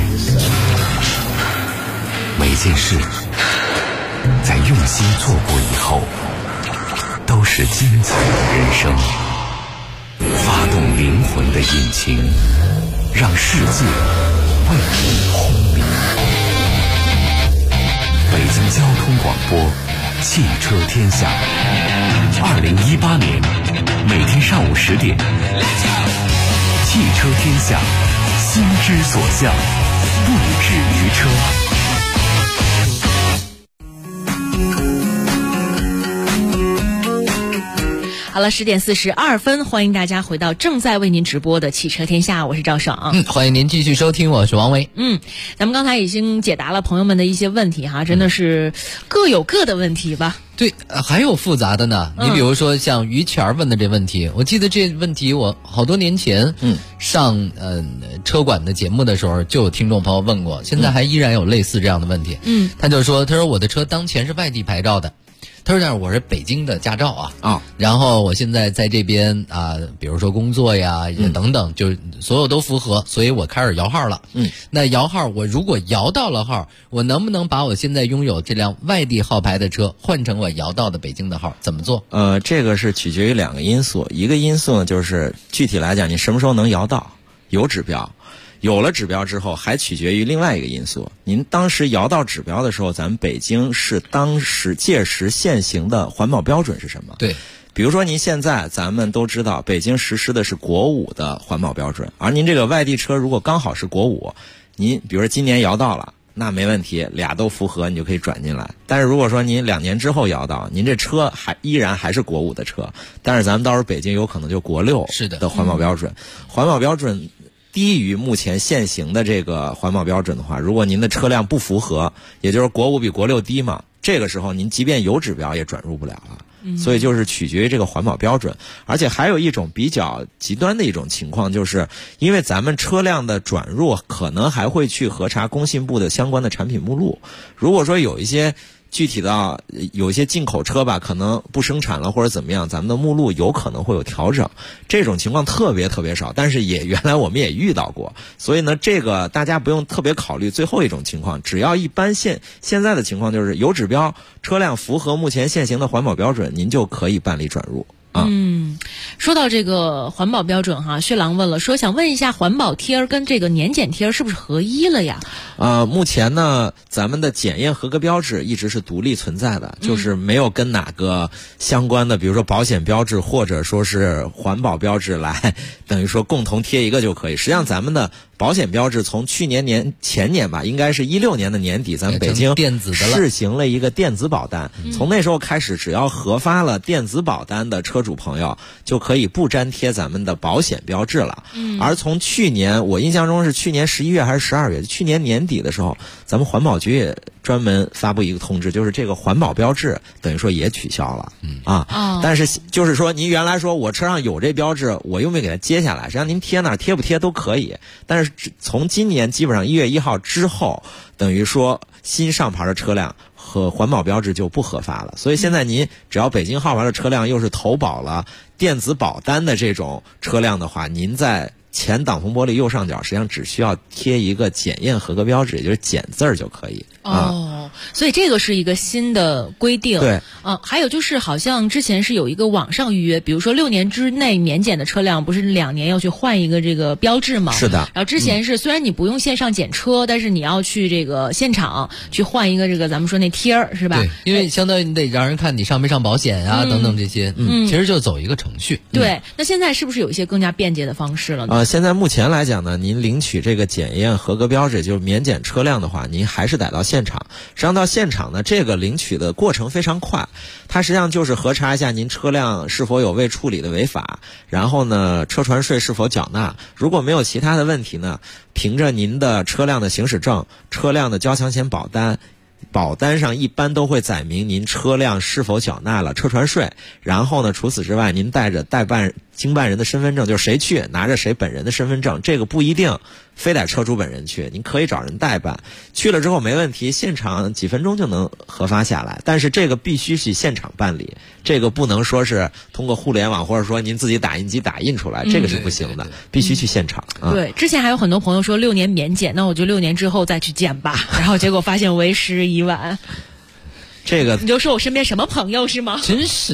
每件事在用心做过以后，都是精彩的人生。发动灵魂的引擎，让世界为你轰鸣。北京交通广播，汽车天下。2018年每天上午10点，汽车天下，心之所向，不止于车。 好了，10点42分，欢迎大家回到正在为您直播的汽车天下，我是赵爽。 欢迎您继续收听，我是王维。 咱们刚才已经解答了朋友们的一些问题哈，真的是各有各的问题吧。 对，还有复杂的呢。你比如说像于谦问的这问题，我记得这问题我好多年前上车管的节目的时候就有听众朋友问过，现在还依然有类似这样的问题。他说我的车当前是外地牌照的。他说：“但是我是北京的驾照啊，然后我现在在这边比如说工作呀，也等等，就所有都符合，所以我开始摇号了。那摇号，我如果摇到了号，我能不能把我现在拥有这辆外地号牌的车换成我摇到的北京的号？怎么做？ 这个是取决于2个因素，一个因素呢就是具体来讲，你什么时候能摇到，有指标。”有了指标之后，还取决于另外一个因素。您当时摇到指标的时候，咱们北京市当时届时现行的环保标准是什么？ 对， 比如说您现在咱们都知道，北京实施的是国5的环保标准，而您这个外地车如果刚好是国5，您比如说今年摇到了， 那没问题，俩都符合，你就可以转进来。但是如果说您2年之后摇到，您这车依然是国5的车，但是咱们到时候北京有可能就国6的环保标准，环保标准低于目前现行的这个环保标准的话，如果您的车辆不符合，也就是国5比国6低嘛，这个时候您即便有指标也转入不了了。所以就是取决于这个环保标准。而且还有一种比较极端的一种情况，就是因为咱们车辆的转入可能还会去核查工信部的相关的产品目录，如果说有一些具体的有一些进口车吧，可能不生产了或者怎么样，咱们的目录有可能会有调整，这种情况特别少，但是原来我们也遇到过。所以呢，这个大家不用特别考虑最后一种情况，只要一般现在的情况就是有指标，车辆符合目前现行的环保标准，您就可以办理转入。 说到这个环保标准哈，薛郎问了，说想问一下环保贴跟这个年检贴是不是合一了呀？ 目前呢，咱们的检验合格标志一直是独立存在的，就是没有跟哪个相关的，比如说保险标志或者说是环保标志来等于说共同贴一个就可以。实际上咱们的保险标志从前年吧，应该是16年的年底，咱们北京试行了一个电子保单。从那时候开始，只要核发了电子保单的车主朋友，就可以不粘贴咱们的保险标志了。而从去年，我印象中是去年11月还是12月，去年年底的时候，咱们环保局也专门发布一个通知，就是这个环保标志等于说也取消了。但是就是说，您原来说我车上有这标志，我又没给它接下来，实际上您贴哪儿贴不贴都可以。但是从今年基本上1月1号之后，等于说新上牌的车辆和环保标志就不核发了。所以现在您只要北京号牌的车辆又是投保了电子保单的这种车辆的话，您在前挡风玻璃右上角实际上只需要贴一个检验合格标志，也就是检字儿就可以。 所以这个是一个新的规定。 对， 还有就是好像之前是有一个网上预约，比如说6年之内免检的车辆，不是2年要去换一个这个标志吗？ 是的。 然后之前是虽然你不用线上检车，但是你要去这个现场去换一个这个咱们说那贴儿，是吧？ 对，因为相当于你得让人看你上没上保险啊，等等这些。其实就走一个程序。 对，那现在是不是有一些更加便捷的方式了呢？ 现在目前来讲呢，您领取这个检验合格标志，就是免检车辆的话，您还是得到现场。实际上到现场呢，这个领取的过程非常快，它实际上就是核查一下您车辆是否有未处理的违法，然后呢，车船税是否缴纳。如果没有其他的问题呢，凭着您的车辆的行驶证、车辆的交强险保单，保单上一般都会载明您车辆是否缴纳了车船税。然后呢，除此之外，您带着经办人的身份证，就是谁去拿着谁本人的身份证，这个不一定非得车主本人去，您可以找人代办。去了之后没问题，现场几分钟就能核发下来。但是这个必须去现场办理，这个不能说是通过互联网或者说您自己打印机打印出来，这个是不行的，必须去现场。 对，之前还有很多朋友说6年免检，那我就6年之后再去检吧，然后结果发现为时已晚。 这个你就说我身边什么朋友是吗？ 真是。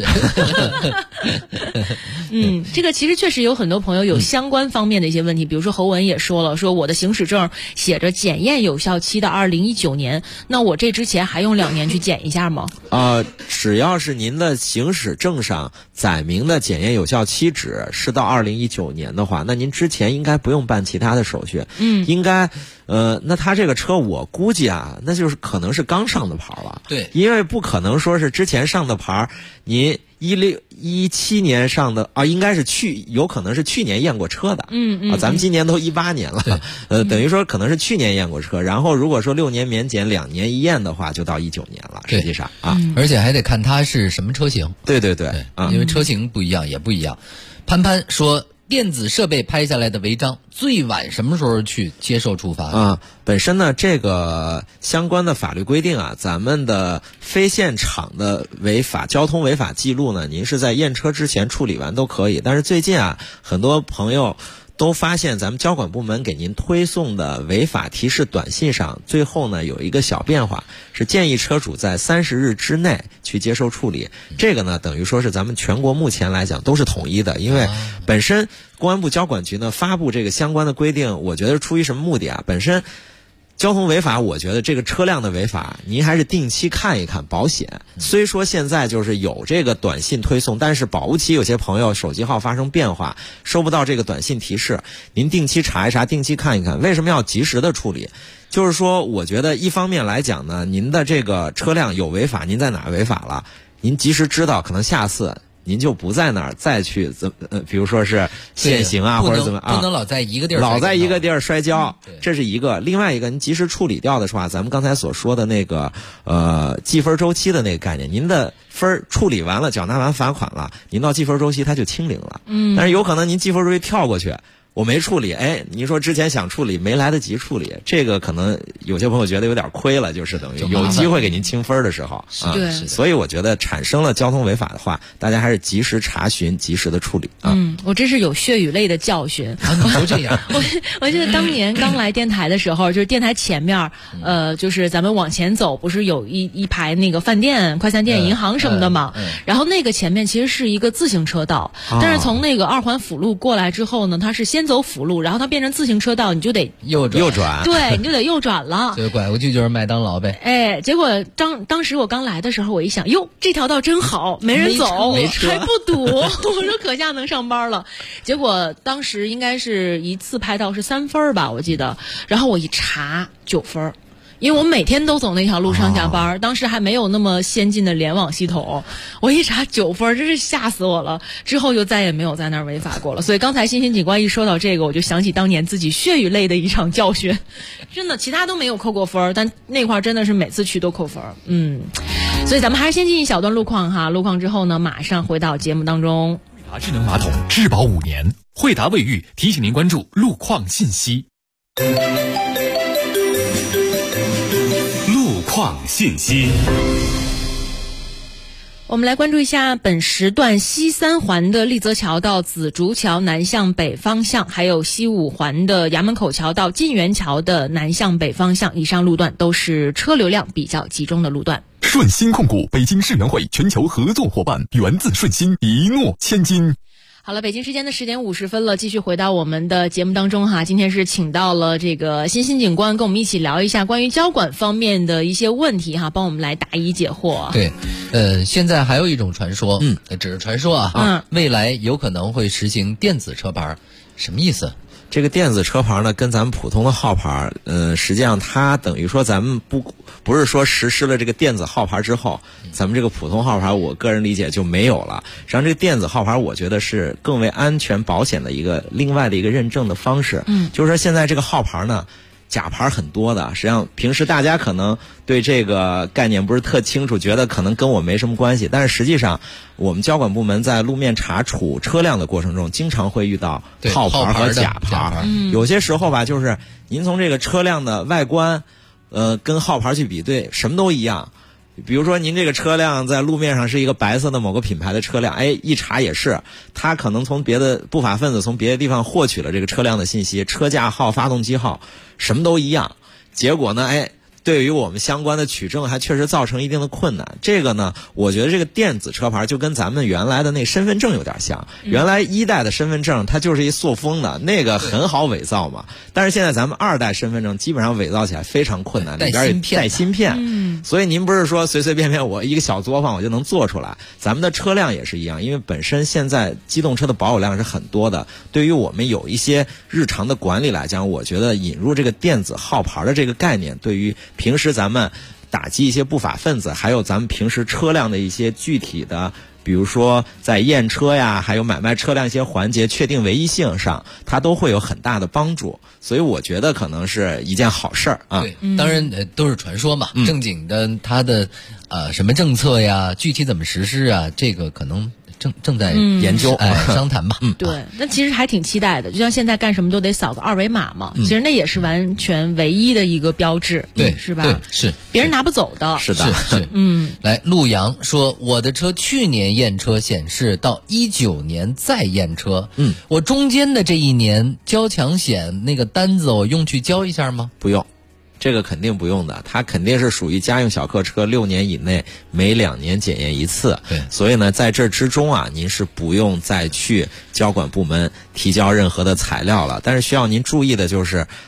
这个其实确实有很多朋友有相关方面的一些问题，比如说侯文也说了，说我的行驶证写着检验有效期的2019年，那我这之前还用2年去检一下吗？ 只要是您的行驶证上载明的检验有效期只是到2019年的话，那您之前应该不用办其他的手续。应该那他这个车我估计啊，那就是可能是刚上的牌了。 对， 因为不可能说是之前上的牌，您17年上的应该是有可能是去年验过车的。咱们今年都18年了，等于说可能是去年验过车，然后如果说6年免检2年一验的话，就到19年了。实际上而且还得看它是什么车型。 对， 因为车型不一样也不一样。潘潘说，电子设备拍下来的违章，最晚什么时候去接受处罚？ 本身呢，这个相关的法律规定啊，咱们的非现场的交通违法记录呢，您是在验车之前处理完都可以。但是最近啊，很多朋友都发现咱们交管部门给您推送的违法提示短信上，最后呢有一个小变化，是建议车主在30日之内去接受处理。这个呢，等于说是咱们全国目前来讲都是统一的，因为本身公安部交管局呢发布这个相关的规定，我觉得出于什么目的啊？本身交通违法，我觉得这个车辆的违法，您还是定期看一看保险。虽说现在就是有这个短信推送，但是保不齐有些朋友手机号发生变化，收不到这个短信提示，您定期查一查，定期看一看。为什么要及时的处理？就是说，我觉得一方面来讲呢，您的这个车辆有违法，您在哪违法了，您及时知道，可能下次您就不在那儿再去比如说是限行啊，或者怎么不能老在一个地儿老在一个地儿摔跤，这是一个。另外一个，您及时处理掉的话，咱们刚才所说的那个计分周期的那个概念，您的分处理完了，缴纳完罚款了，您到计分周期它就清零了。但是有可能您计分周期跳过去，我没处理，您说之前想处理没来得及处理，这个可能有些朋友觉得有点亏了，就是等于有机会给您清分的时候啊。 对， 所以我觉得产生了交通违法的话，大家还是及时查询，及时的处理啊。 我真是有血与泪的教训。 都这样。 我记得当年刚来电台的时候，就是电台前面，就是咱们往前走，不是有一排那个饭店、快餐店、银行什么的嘛？然后那个前面其实是一个自行车道，但是从那个2环辅路过来之后呢，它是先走辅路，然后它变成自行车道，你就得右转， 对，你就得右转了。 所以拐过去就是麦当劳呗。 结果当时我刚来的时候，我一想，哟，这条道真好，没人走，还不堵。我说可下能上班了。结果当时应该是一次拍到是3分吧，我记得。然后我一查9分。因为我每天都走那条路上下班，当时还没有那么先进的联网系统，我一查9分，真是吓死我了。之后就再也没有在那儿违法过了。所以刚才欣欣警官一说到这个，我就想起当年自己血与泪的一场教训。真的，其他都没有扣过分，但那块真的是每次去都扣分。所以咱们还是先进一小段路况哈，路况之后呢，马上回到节目当中。 智能马桶质保5年，惠达卫浴提醒您关注路况信息。 路况信息。 我们来关注一下本时段西3环的立泽桥到紫竹桥南向北方向，还有西5环的衙门口桥到晋源桥的南向北方向，以上路段都是车流量比较集中的路段。 顺鑫控股北京世园会全球合作伙伴，源自顺鑫，一诺千金。 好了，北京时间的10点50分了，继续回到我们的节目当中哈。今天是请到了这个欣欣警官，跟我们一起聊一下关于交管方面的一些问题哈，帮我们来答疑解惑。 对，现在还有一种传说，只是传说啊，未来有可能会实行电子车牌，什么意思？ 这个电子车牌呢，跟咱们普通的号牌，实际上它等于说咱们不是说实施了这个电子号牌之后，咱们这个普通号牌，我个人理解就没有了。实际上，这个电子号牌，我觉得是更为安全保险的另外的一个认证的方式。就是说现在这个号牌呢，假牌很多的，实际上平时大家可能对这个概念不是特清楚，觉得可能跟我没什么关系，但是实际上我们交管部门在路面查处车辆的过程中，经常会遇到号牌和假牌。有些时候吧，就是您从这个车辆的外观跟号牌去比对，什么都一样。比如说您这个车辆在路面上是一个白色的某个品牌的车辆，一查也是，他可能从别的不法分子从别的地方获取了这个车辆的信息，车架号、发动机号什么都一样，结果呢对于我们相关的取证还确实造成一定的困难。这个呢，我觉得这个电子车牌就跟咱们原来的那身份证有点像。原来1代的身份证它就是一塑封的，那个很好伪造嘛。但是现在咱们2代身份证基本上伪造起来非常困难，里边带芯片。所以您不是说随随便便我一个小作坊我就能做出来。咱们的车辆也是一样，因为本身现在机动车的保有量是很多的，对于我们有一些日常的管理来讲，我觉得引入这个电子号牌的这个概念，对于平时咱们打击一些不法分子，还有咱们平时车辆的一些具体的，比如说在验车呀，还有买卖车辆一些环节确定唯一性上，它都会有很大的帮助。所以我觉得可能是一件好事儿啊。 对，当然都是传说嘛，正经的它的什么政策呀，具体怎么实施啊，这个可能正在研究商谈吧。 对，那其实还挺期待的，就像现在干什么都得扫个2维码嘛，其实那也是完全唯一的一个标志， 对， 是吧？ 对，是别人拿不走的。 是的， 是。来，陆阳说，我的车去年验车显示到19年再验车，我中间的这1年交强险那个单子，我用去交一下吗？ 不用。这个肯定不用的，它肯定是属于家用小客车，6年以内每2年检验1次。 对， 所以呢，在这之中啊，您是不用再去交管部门提交任何的材料了。但是需要您注意的就是，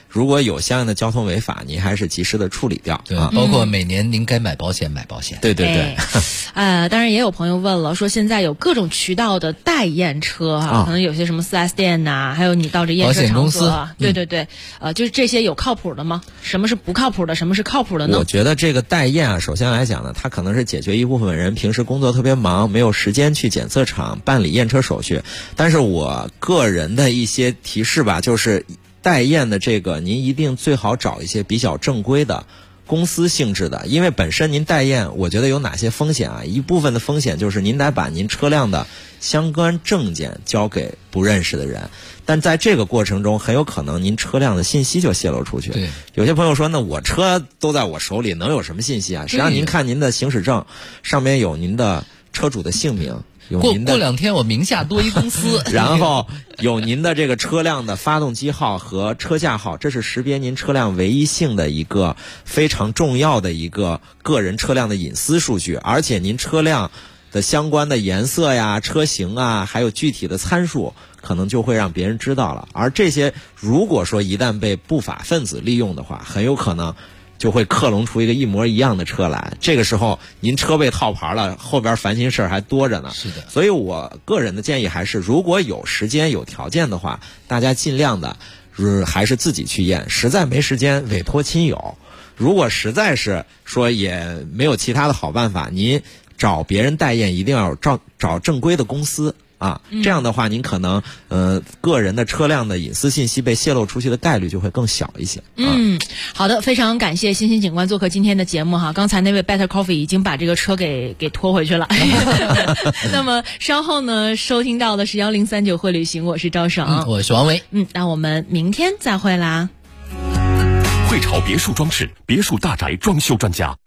如果有相应的交通违法，您还是及时的处理掉。 对，包括每年您该买保险买保险。 对对对。 当然也有朋友问了，说现在有各种渠道的代验车哈，可能有些什么 4S 店呐，还有你到这验车场所，对对对，就是这些有靠谱的吗？什么是不靠谱的？什么是靠谱的呢？ 我觉得这个代验啊，首先来讲呢，它可能是解决一部分人平时工作特别忙，没有时间去检测厂办理验车手续。但是我个人的一些提示吧，就是代验的这个，您一定最好找一些比较正规的公司性质的，因为本身您代验，我觉得有哪些风险啊？一部分的风险就是您得把您车辆的相关证件交给不认识的人，但在这个过程中，很有可能您车辆的信息就泄露出去。 对， 有些朋友说，那我车都在我手里，能有什么信息啊？实际上，您看您的行驶证上面有您的车主的姓名。 过2天我名下多一公司， 然后有您的这个车辆的发动机号和车架号，这是识别您车辆唯一性的一个非常重要的一个个人车辆的隐私数据，而且您车辆的相关的颜色呀、车型啊，还有具体的参数，可能就会让别人知道了。而这些如果说一旦被不法分子利用的话，很有可能就会克隆出一个一模一样的车来，这个时候您车被套牌了，后边烦心事儿还多着呢。 是的， 所以我个人的建议还是，如果有时间有条件的话，大家尽量的，还是自己去验，实在没时间委托亲友。如果实在是说也没有其他的好办法，您找别人代验一定要找正规的公司。这样的话，您可能个人的车辆的隐私信息被泄露出去的概率就会更小一些。 好的，非常感谢欣欣警官做客今天的节目哈。刚才那位 Better Coffee 已经把这个车给拖回去了。那么稍后呢，收听到的是1039会旅行，我是赵爽， 我是王维。 那我们明天再会啦。 汇潮别墅装饰，别墅大宅装修专家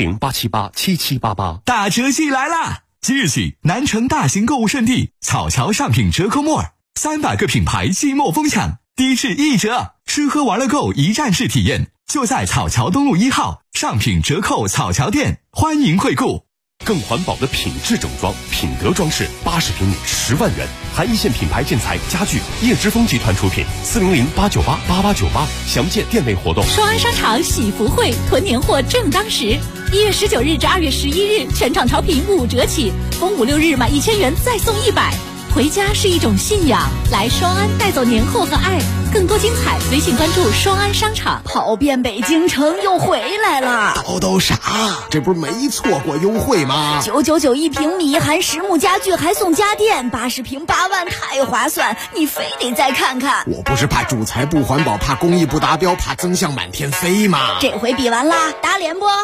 ，400-878-7788。 大折季来啦！即日起，南城大型购物圣地草桥上品折扣末，300个品牌季末疯抢，低至1折，吃喝玩乐购一站式体验，就在草桥东路1号上品折扣草桥店，欢迎惠顾。 更环保的品质整装，品德装饰，80平米10万元，含一线品牌建材家具，叶之峰集团出品，400-898-8898，详见店内活动。 双安商场喜福会囤年货正当时，1月19日至2月11日，全场潮品5折起，逢5、6日满1000元再送100。回家是一种信仰，来双安带走年后和爱。更多精彩，微信关注双安商场。 跑遍北京城又回来了， 都傻，这不是没错过优惠吗 ？999一平米，含实木家具还送家电，80平8万，太划算！你非得再看看。 我不是怕主材不环保，怕工艺不达标，怕增项满天飞吗？ 这回比完啦，打脸不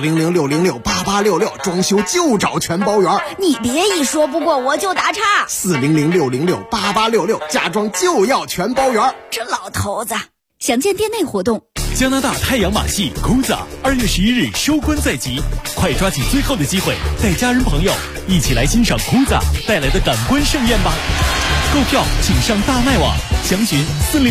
？400-606-8866，装修就找全包圆。你别一说不过我就打岔。 400-606-8866，家装就要全包圆。 这老头子，详见店内活动。 加拿大太阳马戏 Kuza 2月11日收官在即，快抓紧最后的机会，带家人朋友一起来欣赏 Kuza 带来的感官盛宴吧！购票请上大麦网，详询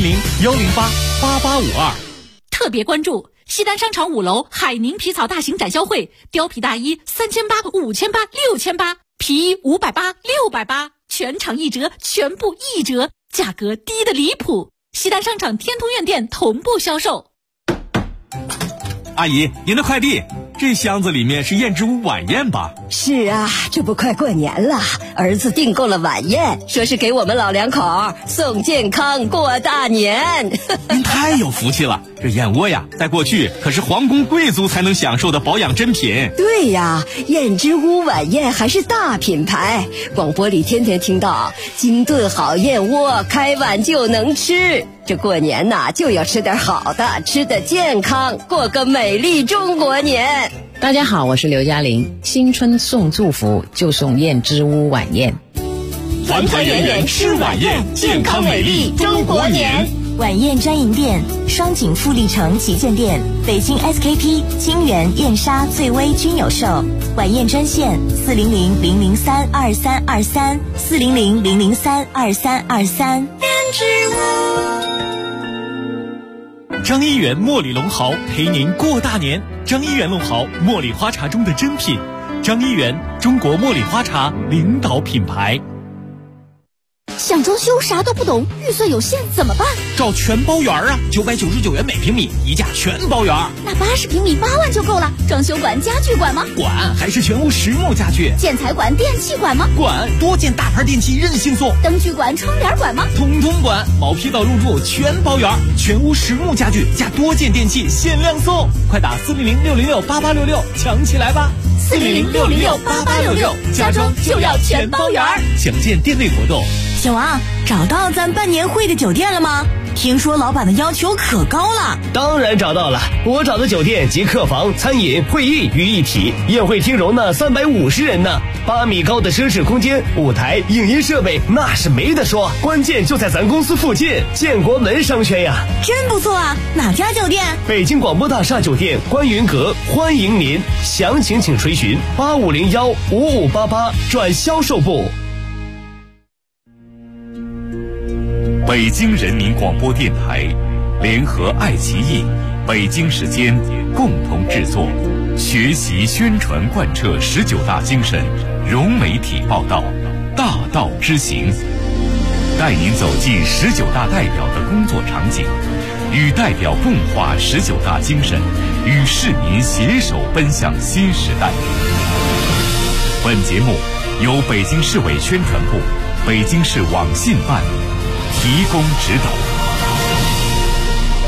400-108-8852。 特别关注西单商场5楼海宁皮草大型展销会，貂皮大衣3800、5800、6800，皮衣580、680，全场1折，全部1折，价格低得离谱。西单商场天通苑店同步销售。 阿姨，您的快递，这箱子里面是燕之屋晚宴吧？ 是啊，这不快过年了，儿子订购了晚宴，说是给我们老两口送健康过大年。 您太有福气了，这燕窝呀，在过去可是皇宫贵族才能享受的保养珍品。 对呀，燕之屋晚宴还是大品牌，广播里天天听到金炖好燕窝，开碗就能吃。这过年呐，就要吃点好的，吃得健康，过个美丽中国年。 大家好，我是刘嘉玲。新春送祝福就送燕之屋晚宴， 团团圆圆吃晚宴，健康美丽中国年。 晚宴专营店：双井富力城旗舰店、北京 SKP、金源、燕莎、醉威均有售。晚宴专线400-003-2323，400-003-2323。燕之屋。 张一元茉莉龙毫陪您过大年。张一元龙毫，茉莉花茶中的珍品。张一元，中国茉莉花茶领导品牌。 想装修啥都不懂，预算有限怎么办？ 找全包园啊，999元每平米，一价全包园。 那80平米8万就够了。装修管、家具管吗？ 管，还是全屋实木家具。 建材管、电器管吗？ 管，多件大牌电器任性送。 灯具管、窗帘管吗？ 通通管，毛坯到入住全包园，全屋实木家具加多件电器限量送，快打400-606-8866抢起来吧 ！400-606-8866，家装就要全包园。 详见店内活动。 小王，找到咱办年会的酒店了吗？听说老板的要求可高了。 当然找到了，我找的酒店集客房、餐饮、会议于一体，宴会厅容纳350人呢，8米高的奢侈空间，舞台、影音设备那是没得说，关键就在咱公司附近，建国门商圈呀。 真不错啊，哪家酒店？ 北京广播大厦酒店观云阁，欢迎您，详情请垂询8501-5588转销售部。 北京人民广播电台联合爱奇艺、北京时间共同制作，学习宣传贯彻19大精神，融媒体报道，大道之行，带您走进19大代表的工作场景，与代表共话19大精神，与市民携手奔向新时代。本节目由北京市委宣传部、北京市网信办提供指导。